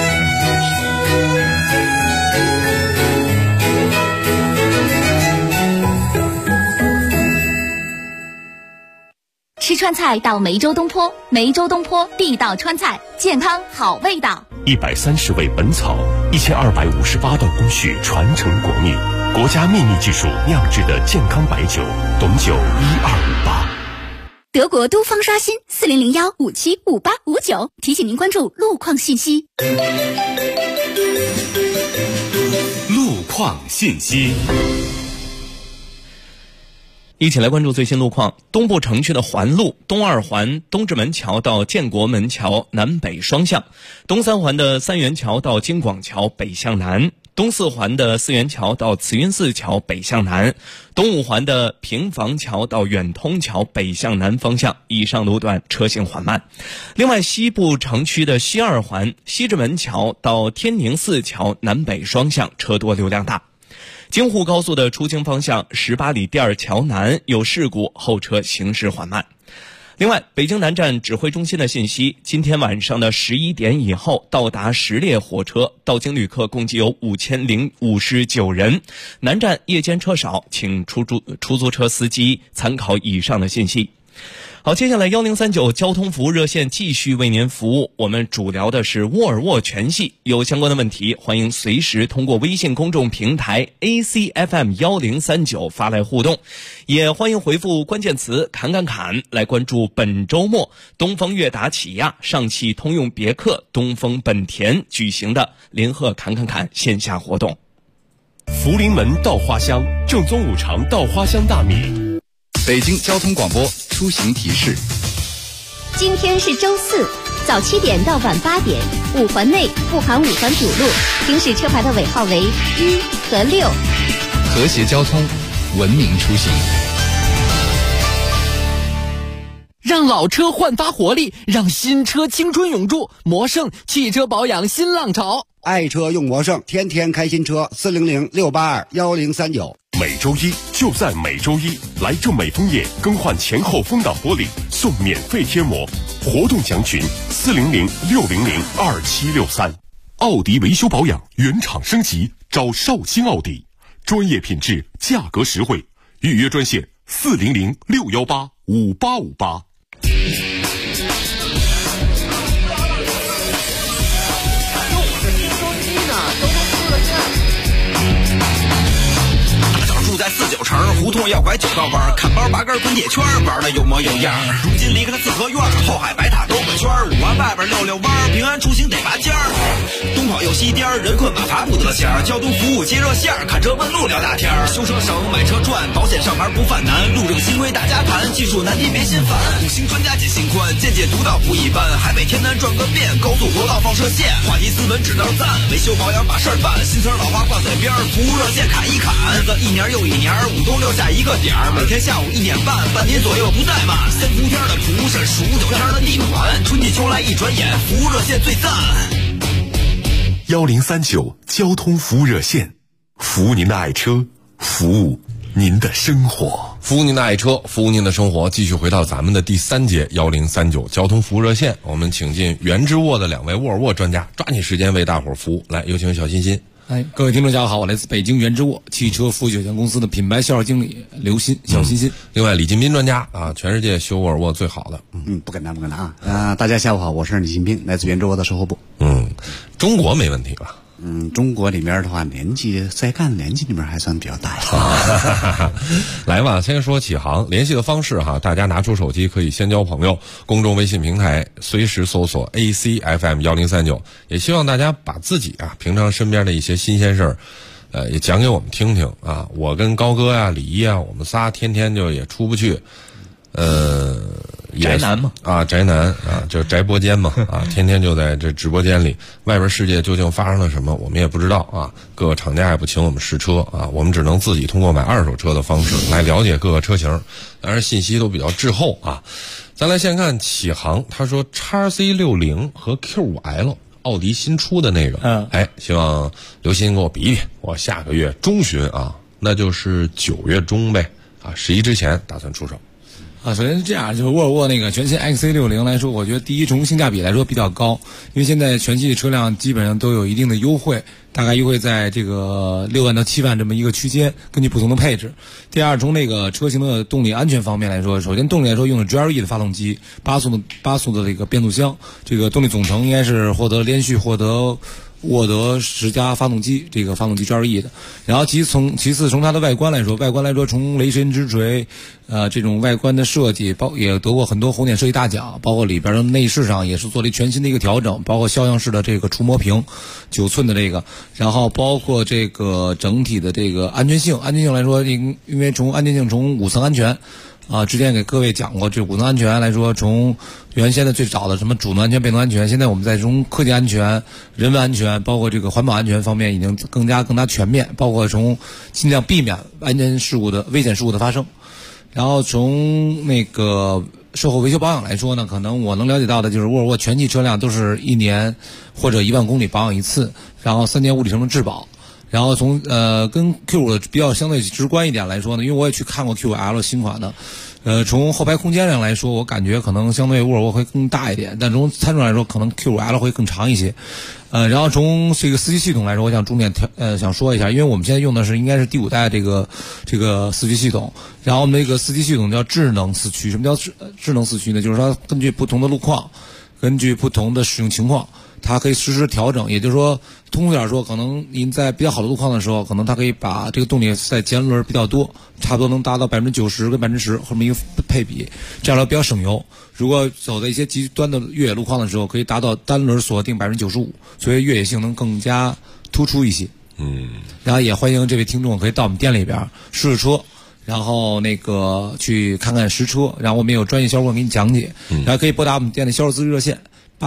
[SPEAKER 2] 吃川菜到梅州东坡，梅州东坡地道川菜，健康好味道。
[SPEAKER 12] 130味本草，1258段工序传承国秘，国家秘密技术酿制的健康白酒，董酒1258。
[SPEAKER 2] 德国都方刷新40015755859，提醒您关注路况信息。
[SPEAKER 12] 路况信息。
[SPEAKER 9] 一起来关注最新路况。东部城区的环路东2环东直门桥到建国门桥南北双向，东3环的三元桥到京广桥北向南，东4环的四元桥到慈云寺桥北向南，东5环的平房桥到远通桥北向南方向，以上路段车行缓慢。另外，西部城区的西2环西直门桥到天宁寺桥南北双向车多流量大。京沪高速的出京方向18里店桥南有事故，后车行驶缓慢。另外，北京南站指挥中心的信息，今天晚上的11点以后到达10列火车，到京旅客共计有5059人。南站夜间车少，请出租车司机参考以上的信息。好，接下来1039交通服务热线继续为您服务。我们主聊的是沃尔沃全系，有相关的问题，欢迎随时通过微信公众平台 ACFM1039 发来互动，也欢迎回复关键词侃侃侃来关注本周末东风悦达起亚、上汽通用别克、东风本田举行的联合侃侃侃线下活动。
[SPEAKER 12] 福临门稻花香，正宗五常稻花香大米。
[SPEAKER 13] 北京交通广播出行提示：
[SPEAKER 18] 今天是周4，早7点到晚8点，5环内不含5环主路，行驶车牌的尾号为1和6。
[SPEAKER 13] 和谐交通，文明出行。
[SPEAKER 6] 让老车焕发活力，让新车青春永驻。魔胜汽车保养新浪潮，
[SPEAKER 7] 爱车用魔胜，天天开新车，400-682-1039。
[SPEAKER 12] 每周一就在每周一，来正美枫叶更换前后风挡玻璃送免费贴膜，活动详询400-600-2763。
[SPEAKER 4] 奥迪维修保养原厂升级，找绍兴奥迪，专业品质，价格实惠，预约专线400-618-5858。
[SPEAKER 8] 在49城胡同要拐9道弯，看包拔根滚铁圈，玩的有模有样。如今离开了四合院，后海白塔兜个圈，5环外边溜溜弯，平安出行得拔尖儿。东跑右西颠，人困马乏不得闲，交通服务接热线，看车问路聊大天。修车省，买车赚，保险上牌不犯难，路正新规大家谈，技术难题别心烦。5星专家解心宽，见解独到不一般，海北天南转个遍，高速国道放射线，话题斯文只道赞，维修保养把事儿办，新词老话挂嘴边，服务热线砍一砍，日子一年又一年，5东6下一个点儿，每天下午1点半，半年左右不怠慢。3伏天的蒲是数9天的地暖，春季秋来一转眼，服务热线最赞。
[SPEAKER 4] 1039交通服务热线，服务您的爱车，服务您的生活。
[SPEAKER 1] 服务您的爱车，服务您的生活。继续回到咱们的第3节1039交通服务热线，我们请进原之沃的2位沃尔沃专家，抓紧时间为大伙儿服务。来，有请小欣欣。
[SPEAKER 3] 各位听众，大家好，我来自北京原之沃汽车服务有限公司的品牌销售经理刘鑫，小欣欣。
[SPEAKER 1] 另外，李金斌专家啊，全世界修沃尔沃最好的。
[SPEAKER 7] 不敢当啊。大家下午好，我是李金斌，来自原之沃的售后部。
[SPEAKER 1] 中国没问题吧？
[SPEAKER 7] 中国里面的话，在干的年纪里面还算比较大的。
[SPEAKER 1] 来吧，先说启航联系的方式哈，大家拿出手机可以先交朋友，公众微信平台随时搜索 ACFM1039，也希望大家把自己啊平常身边的一些新鲜事儿，也讲给我们听听啊。我跟高哥呀、李一啊，我们仨天天就也出不去，
[SPEAKER 9] 宅男嘛
[SPEAKER 1] 宅男啊，就宅播间嘛啊，天天就在这直播间里，外边世界究竟发生了什么，我们也不知道啊。各个厂家也不请我们试车啊，我们只能自己通过买二手车的方式来了解各个车型，当然信息都比较滞后啊。咱来先看启航，他说 XC60 和 Q5L 奥迪新出的那个，希望刘鑫给我比一比，我下个月中旬啊，那就是9月中呗啊，11之前打算出手。
[SPEAKER 3] 首先是这样，就是沃尔沃那个全新 XC60 来说，我觉得第一从性价比来说比较高，因为现在全系车辆基本上都有一定的优惠，大概优惠在这个6万到7万这么一个区间，根据不同的配置。第二，从那个车型的动力安全方面来说，首先动力来说用的 GLE 的发动机，8速的这个变速箱，这个动力总成应该是连续获得沃德10加发动机，这个发动机 GLE 的。然后其次从它的外观来说，从雷神之锤这种外观的设计，也得过很多红点设计大奖，包括里边的内饰上也是做了全新的一个调整，包括肖像式的这个触摸屏9寸的这个，然后包括这个整体的这个安全性来说，因为从5层安全之前给各位讲过，这5层安全来说，从原先的最早的什么主动安全、被动安全，现在我们在从科技安全、人文安全，包括这个环保安全方面，已经更加全面，包括从尽量避免危险事故的发生。然后从那个售后维修保养来说呢，可能我能了解到的就是沃尔沃全系车辆都是1年或者1万公里保养一次，然后3年5里程的质保。然后从跟 Q5 的比较相对直观一点来说呢，因为我也去看过 Q5L 新款的，从后排空间上来说，我感觉可能相对沃尔沃会更大一点，但从参数来说，可能 Q5L 会更长一些。然后从这个司机系统来说，我想重点想说一下，因为我们现在用的应该是第5代这个四驱系统，然后我们这个司机系统叫智能四驱。什么叫智能四驱呢？就是说根据不同的路况，根据不同的使用情况，它可以实时调整。也就是说，通俗点说，可能您在比较好的路况的时候，可能它可以把这个动力在前轮比较多，差不多能达到90%跟10%这么一个配比，这样来比较省油。如果走在一些极端的越野路况的时候，可以达到单轮锁定95%，所以越野性能更加突出一些。然后也欢迎这位听众可以到我们店里边试车，然后那个去看看实车，然后我们有专业销售官给你讲解。然后可以拨打我们店的销售咨询热线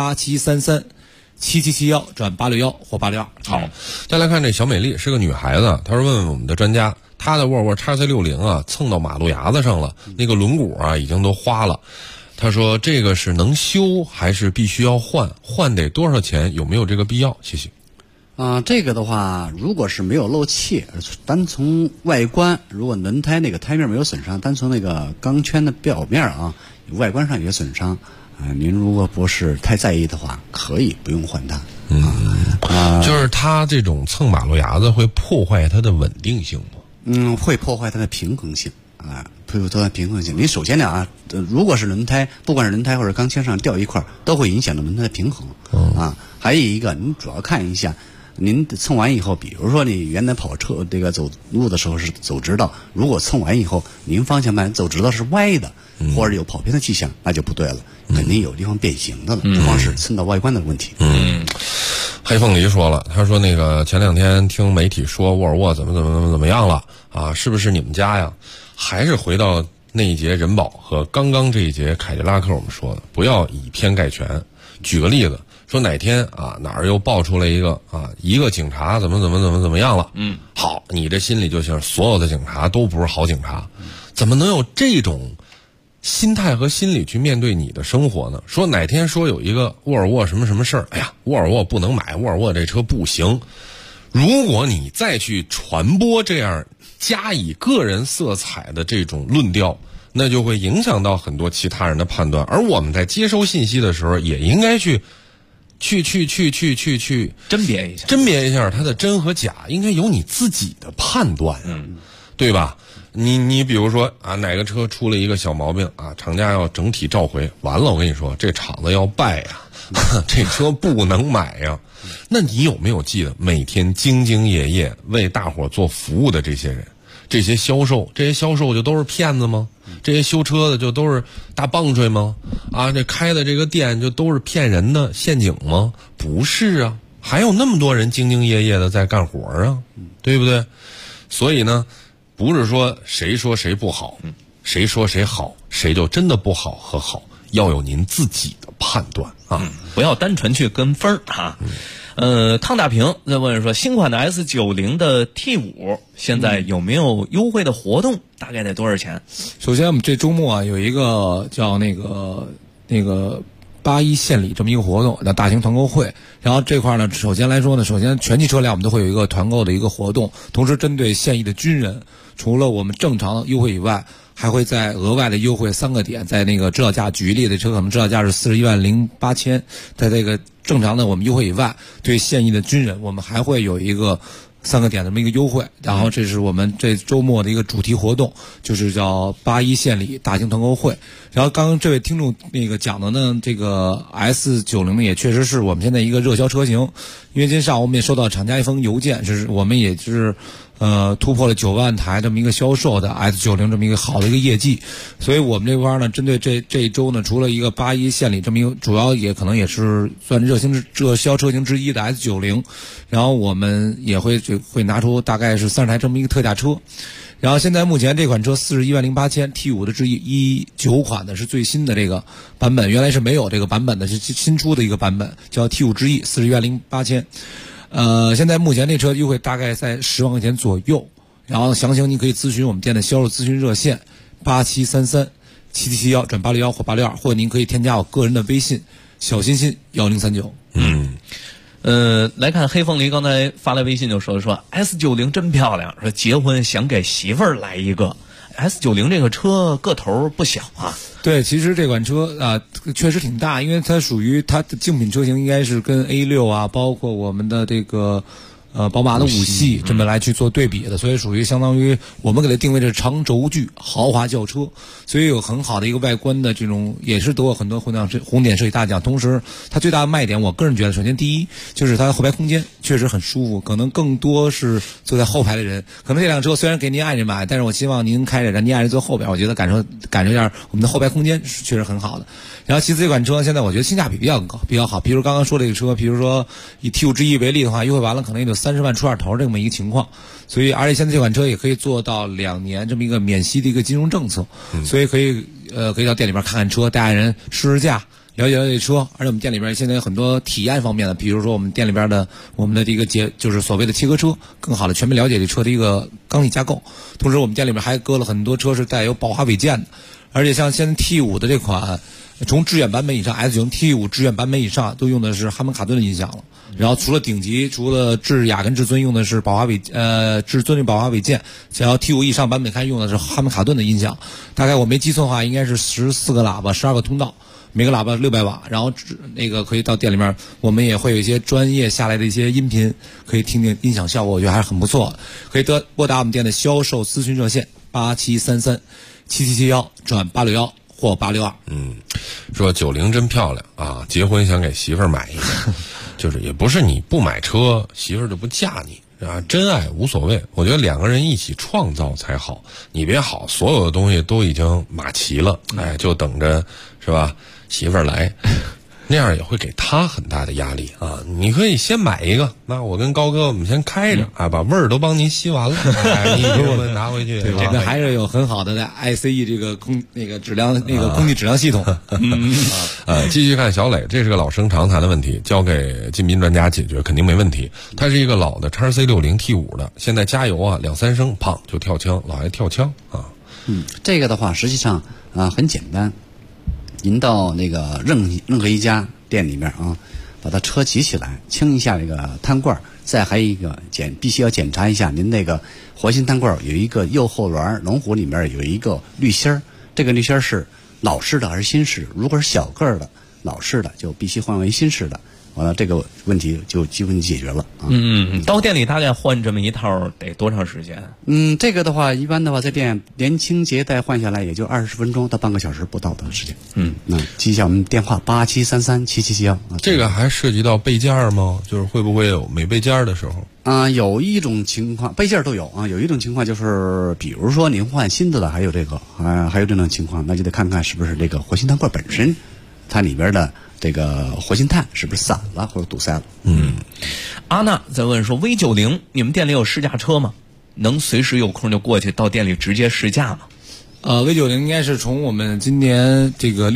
[SPEAKER 3] 8733-7771-861或862。
[SPEAKER 1] 好，再来看这小美丽是个女孩子，她说问问我们的专家，她的沃尔沃 XC60 啊蹭到马路牙子上了，那个轮毂啊已经都花了。她说这个是能修还是必须要换得多少钱，有没有这个必要？谢谢。
[SPEAKER 7] 这个的话，如果是没有漏气，单从外观，如果轮胎那个胎面没有损伤，单从那个钢圈的表面外观上有些损伤，您如果不是太在意的话，可以不用换它。
[SPEAKER 1] 就是它这种蹭马路牙子会破坏它的稳定性吗？
[SPEAKER 7] 会破坏它的平衡性会有多大平衡性？你首先呢如果是轮胎，不管是轮胎或者钢圈上掉一块，都会影响到轮胎的平衡。还有一个，你主要看一下。您蹭完以后，比如说你原来跑车这个走路的时候是走直道，如果蹭完以后您方向盘走直道是歪的，或者有跑偏的迹象，那就不对了，肯定有地方变形的了，不光是蹭到外观的问题。
[SPEAKER 1] 黑凤梨说了，他说那个前2天听媒体说沃尔沃怎么样了啊？是不是你们家呀？还是回到那一节人保和刚刚这一节凯迪拉克我们说的，不要以偏概全。举个例子。说哪天哪儿又爆出来一个警察怎么样了？好，你这心里就想所有的警察都不是好警察，怎么能有这种心态和心理去面对你的生活呢？说哪天说有一个沃尔沃什么事儿，哎呀，沃尔沃不能买，沃尔沃这车不行。如果你再去传播这样加以个人色彩的这种论调，那就会影响到很多其他人的判断。而我们在接收信息的时候，也应该去
[SPEAKER 9] 甄别
[SPEAKER 1] 一下它的真和假，应该有你自己的判断，对吧？你比如说啊，哪个车出了一个小毛病啊，厂家要整体召回，完了我跟你说，这厂子要败呀，这车不能买呀。那你有没有记得每天兢兢业业为大伙做服务的这些人，这些销售就都是骗子吗？这些修车的就都是大棒槌吗？啊，这开的这个店就都是骗人的陷阱吗？不是啊，还有那么多人兢兢业业的在干活啊，对不对？所以呢，不是说谁说谁不好，谁说谁好，谁就真的不好和好，要有您自己的判断啊，
[SPEAKER 9] 不要单纯去跟风啊。汤大平在问说，新款的 S90 的 T5 现在有没有优惠的活动？大概得多少钱？
[SPEAKER 3] 首先，我们这周末有一个叫那个81献礼这么一个活动，叫大型团购会。然后这块呢，首先全系车辆我们都会有一个团购的一个活动，同时针对现役的军人，除了我们正常优惠以外，还会再额外的优惠3个点，在那个指导价，举例的车可能指导价是41.08万，在这个正常的我们优惠以外，对现役的军人我们还会有一个3个点的这么一个优惠。然后这是我们这周末的一个主题活动，就是叫81献礼大型团购会。然后刚刚这位听众那个讲的呢，这个 S90 呢也确实是我们现在一个热销车型，因为今天上午我们也收到厂家一封邮件，就是我们也就是突破了9万台这么一个销售的 S90 这么一个好的一个业绩。所以我们这块呢，针对这一周呢，除了一个81献礼这么一个主要也可能也是算热销车型之一的 S90， 然后我们也会拿出大概是30台这么一个特价车。然后现在目前这款车41.08万 T5 的智逸19款的是最新的这个版本，原来是没有这个版本的，是新出的一个版本，叫 T5 智逸41.08万。现在目前这车优惠大概在10万块钱左右。然后详情你可以咨询我们店的销售咨询热线8733-7771转861或862，或者您可以添加我个人的微信小心心1039。
[SPEAKER 9] 来看黑凤梨刚才发来微信就说 S90 真漂亮，说结婚想给媳妇儿来一个。S90 这个车个头不小啊。
[SPEAKER 3] 对，其实这款车确实挺大，因为它属于它的竞品车型，应该是跟 A6 啊，包括我们的这个宝马的5系这么来去做对比的，所以属于相当于我们给它定位的是长轴距豪华轿车，所以有很好的一个外观的这种，也是得过很多红点设计大奖。同时它最大的卖点，我个人觉得首先第一就是它的后排空间确实很舒服，可能更多是坐在后排的人，可能这辆车虽然给您爱人买，但是我希望您开着让您爱人坐后边，我觉得感受一下我们的后排空间是确实很好的。然后其次这款车现在我觉得性价比比较好，比如刚刚说这个车，比如说以 T5 智逸为例的话，优惠完了可能也就30万出点头这么一个情况，所以而且现在这款车也可以做到2年这么一个免息的一个金融政策，所以可以到店里边看看车，带爱人试驾，了解这车。而且我们店里边现在有很多体验方面的，比如说我们店里边的我们的这个就是所谓的切割车，更好的全面了解这车的一个缸体架构。同时我们店里边还搁了很多车是带有宝华尾件的，而且像现在 T5 的这款从致远版本以上 S90 T5 致远版本以上都用的是哈曼卡顿的音响了。然后除了顶级，除了智雅跟至尊用的是至尊的宝华尾件，想要 T5 以上版本开始用的是哈曼卡顿的音响。大概我没记错的话，应该是14个喇叭，12个通道，每个喇叭600瓦。然后那个可以到店里面，我们也会有一些专业下来的一些音频，可以听听音响效果，我觉得还是很不错的。可以拨打我们店的销售咨询热线8733-7771转861或862。
[SPEAKER 1] 说90真漂亮啊，结婚想给媳妇儿买一个，就是也不是你不买车媳妇儿就不嫁你啊，真爱无所谓，我觉得2个人一起创造才好。你别好所有的东西都已经码齐了，就等着是吧媳妇儿来，那样也会给他很大的压力啊。你可以先买一个，那我跟高哥我们先开着啊，把味儿都帮您吸完了，你给我们拿回去。
[SPEAKER 3] 对，我们还是有很好的ICE 这个空气质量系统。
[SPEAKER 1] 继续看小磊，这是个老生常谈的问题，交给金斌专家解决肯定没问题。它是一个老的 XC60 T5 的，现在加油啊2-3升，砰就跳枪，老爱跳枪啊。
[SPEAKER 7] 这个的话实际上很简单。您到那个任何一家店里面啊，把它车骑起来，清一下这个摊罐， 再还有一个必须要检查一下您那个活性炭罐有一个右后轮龙虎里面有一个滤芯儿，这个滤芯儿是老式的还是新式？如果是小个儿的老式的，就必须换为新式的。完了，这个问题就基本解决了啊。
[SPEAKER 9] 到店里大概换这么一套得多长时间？
[SPEAKER 7] 这个的话，一般的话在店连清洁带换下来也就20分钟到半个小时不到的时间。记一下我们电话87337771。
[SPEAKER 1] 这个还涉及到备件吗？就是会不会有没备件的时候？
[SPEAKER 7] 有一种情况备件都有啊，有一种情况就是比如说您换新的了，还有这种情况，那就得看看是不是这个活性炭罐本身它里边的这个活性炭是不是散了或者堵塞了。
[SPEAKER 9] 阿娜在问说 V90 你们店里有试驾车吗？能随时有空就过去到店里直接试驾吗
[SPEAKER 3] ？V90 应该是从我们今年这个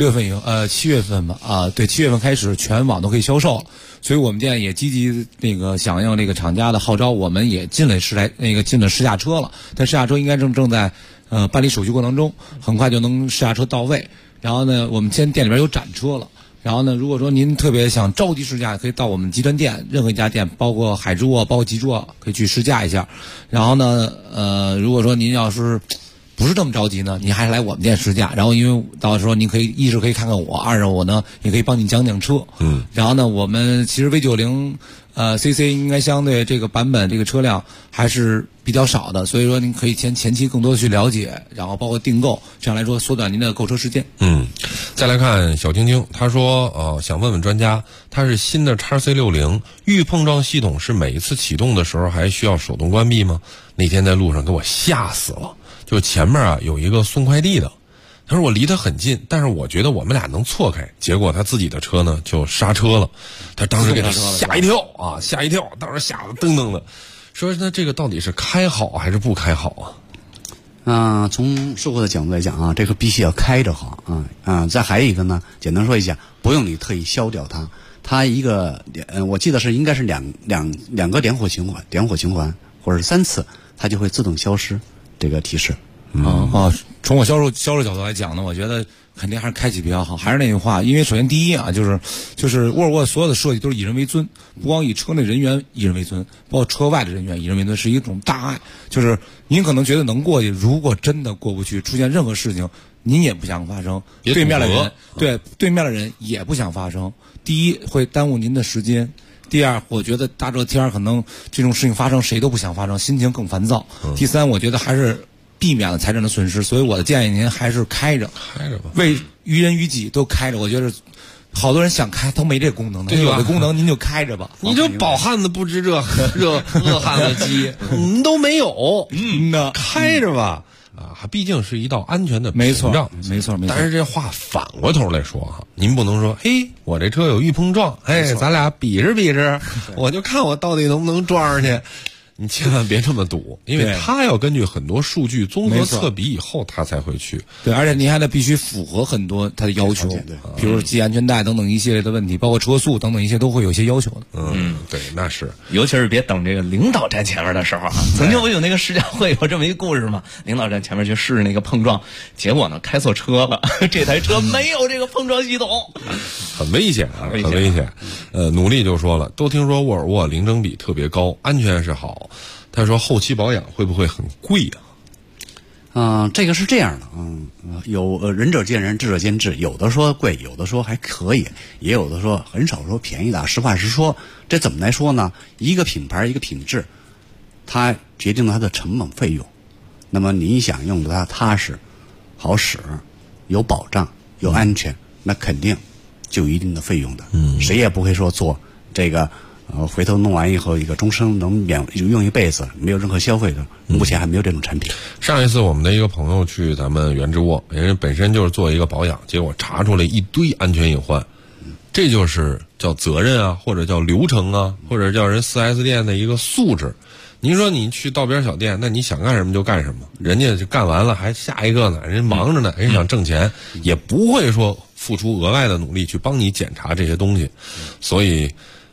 [SPEAKER 3] 7月份吧，对，7月份开始全网都可以销售，所以我们店也积极响应这个厂家的号召，我们也进了试驾车了，但试驾车应该正在办理手续过程中，很快就能试驾车到位。然后呢，我们现在店里边有展车了。然后呢，如果说您特别想着急试驾，可以到我们集团店任何一家店，包括海之沃、包括极卓，可以去试驾一下。然后呢，如果说您要是不是这么着急呢，你还是来我们店试驾。然后因为到时候您可以一是可以看看我，二是我呢也可以帮你讲车。然后呢，我们其实 V90 CC 应该相对这个版本这个车辆还是比较少的，所以说您可以前期更多的去了解，然后包括订购，这样来说缩短您的购车时间。
[SPEAKER 1] 再来看小晶晶，他说想问问专家，他是新的 XC60 预碰撞系统是每一次启动的时候还需要手动关闭吗？那天在路上给我吓死了，就前面有一个送快递的，他说我离他很近，但是我觉得我们俩能错开，结果他自己的车呢就刹车了，他当时给他吓一跳，当时吓得噔噔的，说那这个到底是开好还是不开好
[SPEAKER 7] 啊？从售后的角度来讲这个必须要开着好再还有一个呢，简单说一下，不用你特意消掉它，它一个我记得应该是两个点火循环或者3次，它就会自动消失这个提示。
[SPEAKER 3] 从我销售角度来讲呢，我觉得肯定还是开启比较好。还是那句话，因为首先第一就是沃尔沃所有的设计都是以人为尊，不光以车内人员以人为尊，包括车外的人员以人为尊，是一种大爱。就是您可能觉得能过去，如果真的过不去，出现任何事情，您也不想发生，对面的人也不想发生。第一，会耽误您的时间。第二，我觉得大热天可能这种事情发生谁都不想发生，心情更烦躁。第三，我觉得还是避免了财产的损失，所以我的建议您还是开着吧，为于人于己都开着。我觉得好多人想开都没这功能的，有的功能您就开着吧。
[SPEAKER 1] 你就饱汉子不知热饿汉子饥，都没有，开着吧。毕竟是一道安全的屏障，
[SPEAKER 3] 没错。
[SPEAKER 1] 但是这话反过头来说您不能说，嘿，我这车有预碰撞，咱俩比试，我就看我到底能不能撞上去。你千万别这么赌，因为他要根据很多数据综合测比以后，他才会去。
[SPEAKER 3] 对，而且您还得必须符合很多他的要求，比如系安全带等等一系列的问题，包括车速等等一些都会有一些要求的。
[SPEAKER 1] 对，那是，
[SPEAKER 9] 尤其是别等这个领导站前面的时候曾经我有那个试驾会有这么一故事嘛，领导站前面去试那个碰撞，结果呢开错车了，这台车没有这个碰撞系统，
[SPEAKER 1] 很危险很危险。努力就说了，都听说沃尔沃零整比特别高，安全是好。他说后期保养会不会很贵
[SPEAKER 7] 这个是这样的有仁者见仁，智者见智，有的说贵，有的说还可以，也有的说很少说便宜的。实话实说，这怎么来说呢？一个品牌一个品质，它决定了它的成本费用。那么你想用它踏实、好使、有保障、有安全，那肯定就有一定的费用的。谁也不会说做这个回头弄完以后一个终身能用一辈子，没有任何消费的，目前还没有这种产品。
[SPEAKER 1] 上一次我们的一个朋友去咱们原之沃，人本身就是做一个保养，结果查出来一堆安全隐患，这就是叫责任或者叫流程或者叫人 4S 店的一个素质。您说你去道边小店，那你想干什么就干什么，人家就干完了还下一个呢，人忙着呢，人想挣钱，也不会说付出额外的努力去帮你检查这些东西。所以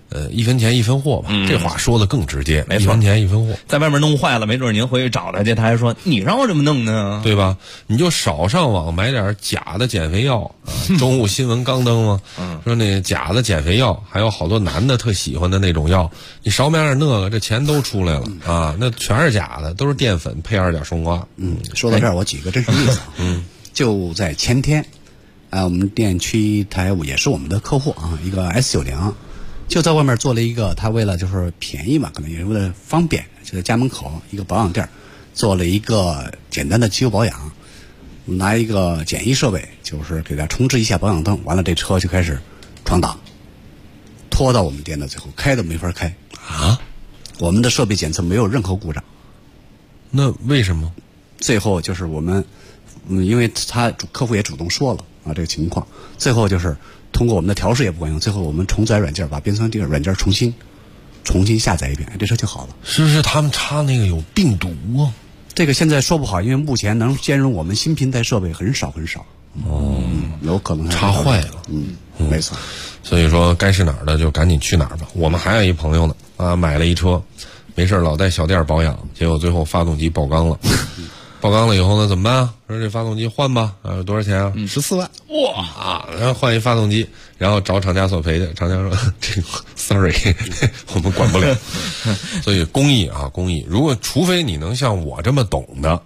[SPEAKER 1] 一分钱一分货吧，这话说的更直接，
[SPEAKER 9] 没错，
[SPEAKER 1] 一分钱一分货。
[SPEAKER 9] 在外面弄坏了，没准您回去找他去，他还说你让我这么弄呢，
[SPEAKER 1] 对吧？你就少上网买点假的减肥药。中午新闻刚登嘛，说那假的减肥药，还有好多男的特喜欢的那种药，你少买点那个，这钱都出来了啊！那全是假的，都是淀粉配2点双胍。
[SPEAKER 7] 说到这儿，我举个真实例子。就在前天，我们店区一台也是我们的客户啊，一个 S90。就在外面做了一个，他为了就是便宜嘛，可能也是为了方便，就在家门口一个保养店做了一个简单的机油保养，拿一个简易设备，就是给他重置一下保养灯，完了这车就开始闯档，拖到我们店的最后，开都没法开
[SPEAKER 1] 啊！
[SPEAKER 7] 我们的设备检测没有任何故障。
[SPEAKER 1] 那为什么？
[SPEAKER 7] 最后就是我们，因为客户也主动说了啊这个情况，最后就是通过我们的调试也不管用，最后我们重载软件，把变速箱软件重新下载一遍，这车就好了。
[SPEAKER 1] 是不是他们插那个有病毒啊？
[SPEAKER 7] 这个现在说不好，因为目前能兼容我们新平台设备很少。有可能
[SPEAKER 1] 插坏了。
[SPEAKER 7] 没错。
[SPEAKER 1] 所以说该是哪儿的就赶紧去哪儿吧。我们还有一朋友呢买了一车，没事老在小店保养，结果最后发动机爆缸了。爆缸了以后呢，怎么办啊？说这发动机换吧，多少钱啊？14万。哇然后换一发动机，然后找厂家索赔去。厂家说这个 sorry， 我们管不了。所以公益，除非你能像我这么懂的，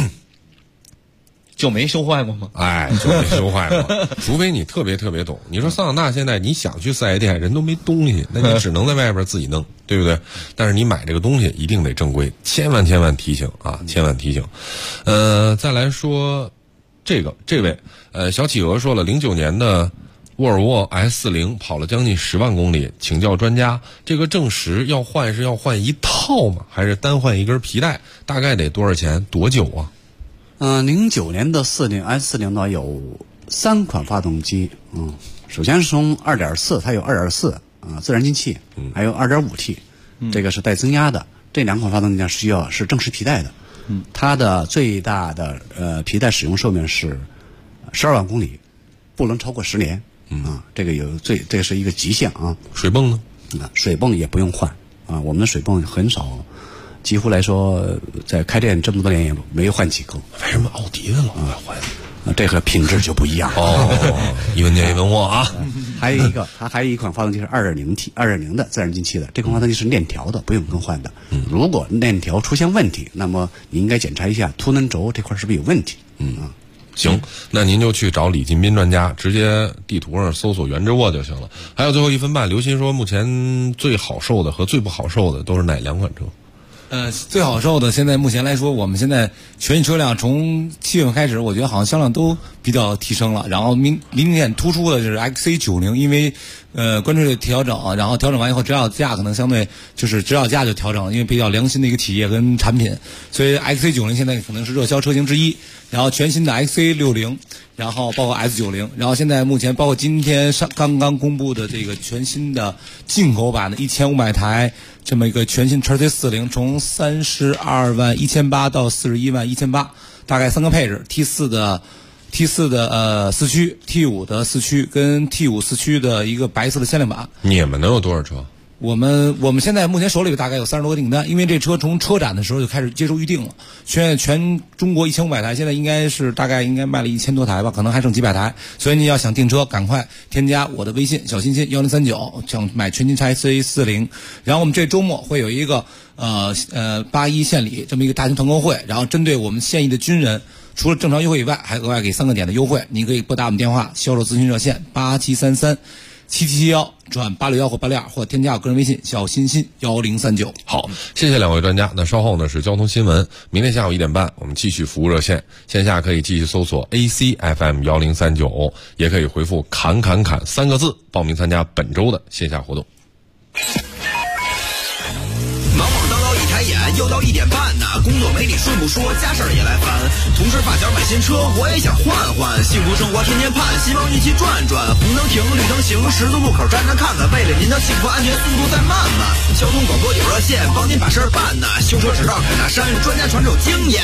[SPEAKER 9] 就没修坏过吗？
[SPEAKER 1] 就没修坏过。除非你特别特别懂。你说桑塔纳现在你想去4S店，人都没东西，那你只能在外边自己弄，对不对？但是你买这个东西一定得正规，千万提醒啊，千万提醒。再来说这位小企鹅说了，09年的沃尔沃 S40 跑了将近10万公里，请教专家，这个正时要换是要换一套吗？还是单换一根皮带？大概得多少钱？多久啊
[SPEAKER 7] ？09年的S40呢有3款发动机，首先是从2.4，它有2.4自然进气，还有 2.5T，这个是带增压的。这2款发动机呢是正时皮带的，它的最大的皮带使用寿命是12万公里，不能超过10年这个是一个极限啊。
[SPEAKER 1] 水泵呢？
[SPEAKER 7] 水泵也不用换我们的水泵很少。几乎来说，在开店这么多年也没有换几个。
[SPEAKER 1] 为什么奥迪的老爱换？
[SPEAKER 7] 这个品质就不一样
[SPEAKER 1] 一分钱一分货啊。
[SPEAKER 7] 还有一款发动机是2.0的自然进气的，这款发动机是链条的，不用更换的。如果链条出现问题，那么你应该检查一下凸轮轴这块是不是有问题。
[SPEAKER 1] 行，那您就去找李进斌专家，直接地图上搜索原之沃就行了。还有最后1分半，刘鑫说目前最好受的和最不好受的都是哪2款车？
[SPEAKER 3] 最好受的，现在目前来说，我们现在全系车辆从7月份开始，我觉得好像销量都比较提升了。然后明显突出的就是 XC90，因为关税调整，然后调整完以后，指导价可能相对就是指导价就调整了，因为比较良心的一个企业跟产品，所以 XC90现在可能是热销车型之一。然后全新的 XC60，然后包括 S90，然后现在目前包括今天刚刚公布的这个全新的进口版的1500台这么一个全新 XC40，从32万1800到41万1800，大概3个配置 T4 的4驱 ，T5 的4驱跟 T5 4驱的一个白色的限量版。
[SPEAKER 1] 你们能有多少车？
[SPEAKER 3] 我们现在目前手里大概有30多个订单，因为这车从车展的时候就开始接受预定了。全中国1500台，现在大概应该卖了1000多台吧，可能还剩几百台。所以你要想订车，赶快添加我的微信小欣欣1039，想买全新叉 XC40。然后我们这周末会有一个81献礼这么一个大型团购会，然后针对我们现役的军人，除了正常优惠以外，还额外给3个点的优惠。你可以拨打我们电话销售咨询热线87337771转861或862，或添加我个人微信小欣欣1039。
[SPEAKER 1] 好，谢谢2位专家。那稍后呢是交通新闻，明天下午1点半我们继续服务热线，线下可以继续搜索 ACFM 1039，也可以回复砍3个字报名参加本周的线下活动。
[SPEAKER 8] 又到1点半呢，工作没你顺不说，家事儿也来烦。同事发小买新车，我也想换换。幸福生活天天盼，希望一起转转。红灯停，绿灯行，十字路口站着看看。为了您的幸福安全，速度再慢慢。交通广播有热线，帮您把事儿办呢。修车只绕凯纳山，专家传授经验。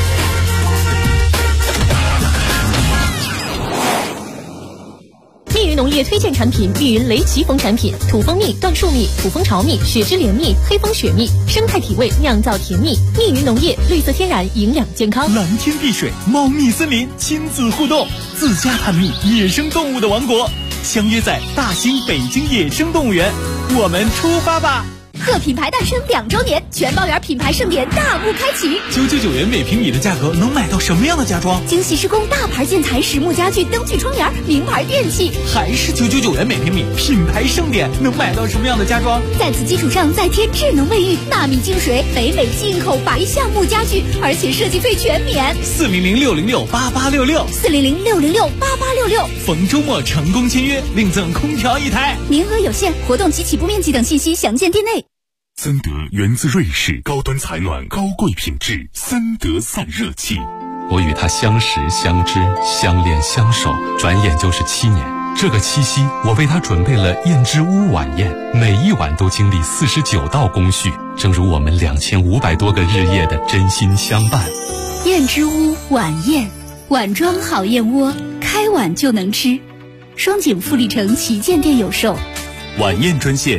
[SPEAKER 18] 蜜
[SPEAKER 14] 云农业推荐产品：密云雷奇蜂产品，土蜂蜜、椴树蜜、土蜂巢蜜、雪之莲蜜、黑蜂雪蜜，生态体味，酿造甜蜜。密云农业，绿色天然，营养健康。
[SPEAKER 24] 蓝天碧水，猫蜜森林，亲子互动，自家探秘野生动物的王国，相约在大兴北京野生动物园，我们出发吧！
[SPEAKER 2] 贺品牌诞生2周年，全包圆品牌盛典大幕开启。
[SPEAKER 24] 999元每平米的价格能买到什么样的家装？
[SPEAKER 2] 精细施工大牌建材、实木家具、灯具、窗帘、名牌电器。
[SPEAKER 24] 还是999元每平米，品牌盛典能买到什么样的家装？
[SPEAKER 2] 在此基础上再添智能卫浴、纳米净水、北美进口白橡木家具，而且设计费全免。
[SPEAKER 24] 400-606-8866
[SPEAKER 2] 400-606-8866，
[SPEAKER 24] 逢周末成功签约，另赠空调1台，
[SPEAKER 2] 名额有限，活动及起步面积等信息详见店内。
[SPEAKER 4] 森德源自瑞士，高端采暖，高贵品质，森德散热器。
[SPEAKER 15] 我与他相识、相知、相恋、相守，转眼就是7年。这个七夕，我为他准备了燕之屋晚宴，每一晚都经历49道工序，正如我们2500多个日夜的真心相伴。
[SPEAKER 2] 燕之屋晚宴，碗装好燕窝，开碗就能吃。双井富力城旗舰店有售。
[SPEAKER 24] 晚宴专线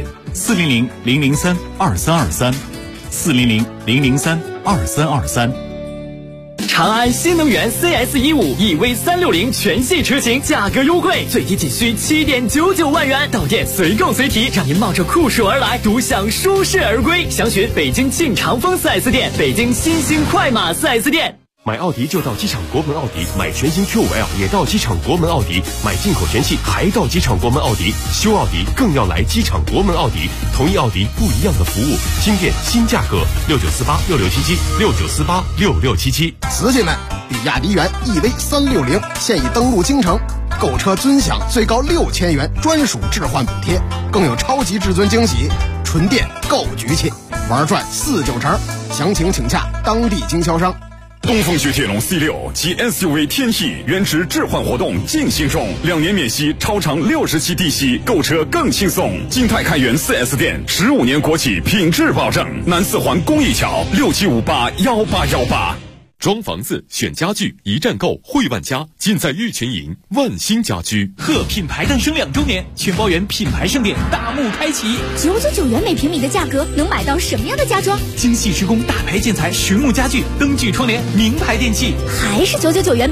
[SPEAKER 24] 400-003-2323，400-003-2323。
[SPEAKER 6] 长安新能源 CS15 EV360全系车型价格优惠，最低仅需7.99万元，到店随购随提，让您冒着酷暑而来，独享舒适而归。详询北京庆长丰 4S 店、北京新兴快马 4S 店。
[SPEAKER 12] 买奥迪就到机场国门奥迪，买全新 Q5L 也到机场国门奥迪，买进口全系还到机场国门奥迪，修奥迪更要来机场国门奥迪。同一奥迪不一样的服务，新店新价格，69486677，69486677。
[SPEAKER 17] 瓷器们，比亚迪元 EV360现已登陆京城，购车尊享最高6000元专属置换补贴，更有超级至尊惊喜，纯电够局气，玩转49成。详情请洽当地经销商。
[SPEAKER 19] 东风雪铁龙 C6 及 SUV 天翼原值置换活动进行中，2年免息，超长60期低息，购车更轻松。金泰开元 4S 店，15年国企品质保证。南四环公益桥67581818。
[SPEAKER 4] 装房子选家具，一站购汇万家，尽在玉群营万兴家居。
[SPEAKER 24] 贺品牌诞生2周年，全包圆品牌盛典大幕开启。
[SPEAKER 2] 999元每平米的价格能买到什么样的家装？
[SPEAKER 24] 精细施工大牌建材、实木家具、灯具、窗帘、名牌电器。
[SPEAKER 2] 还是999元每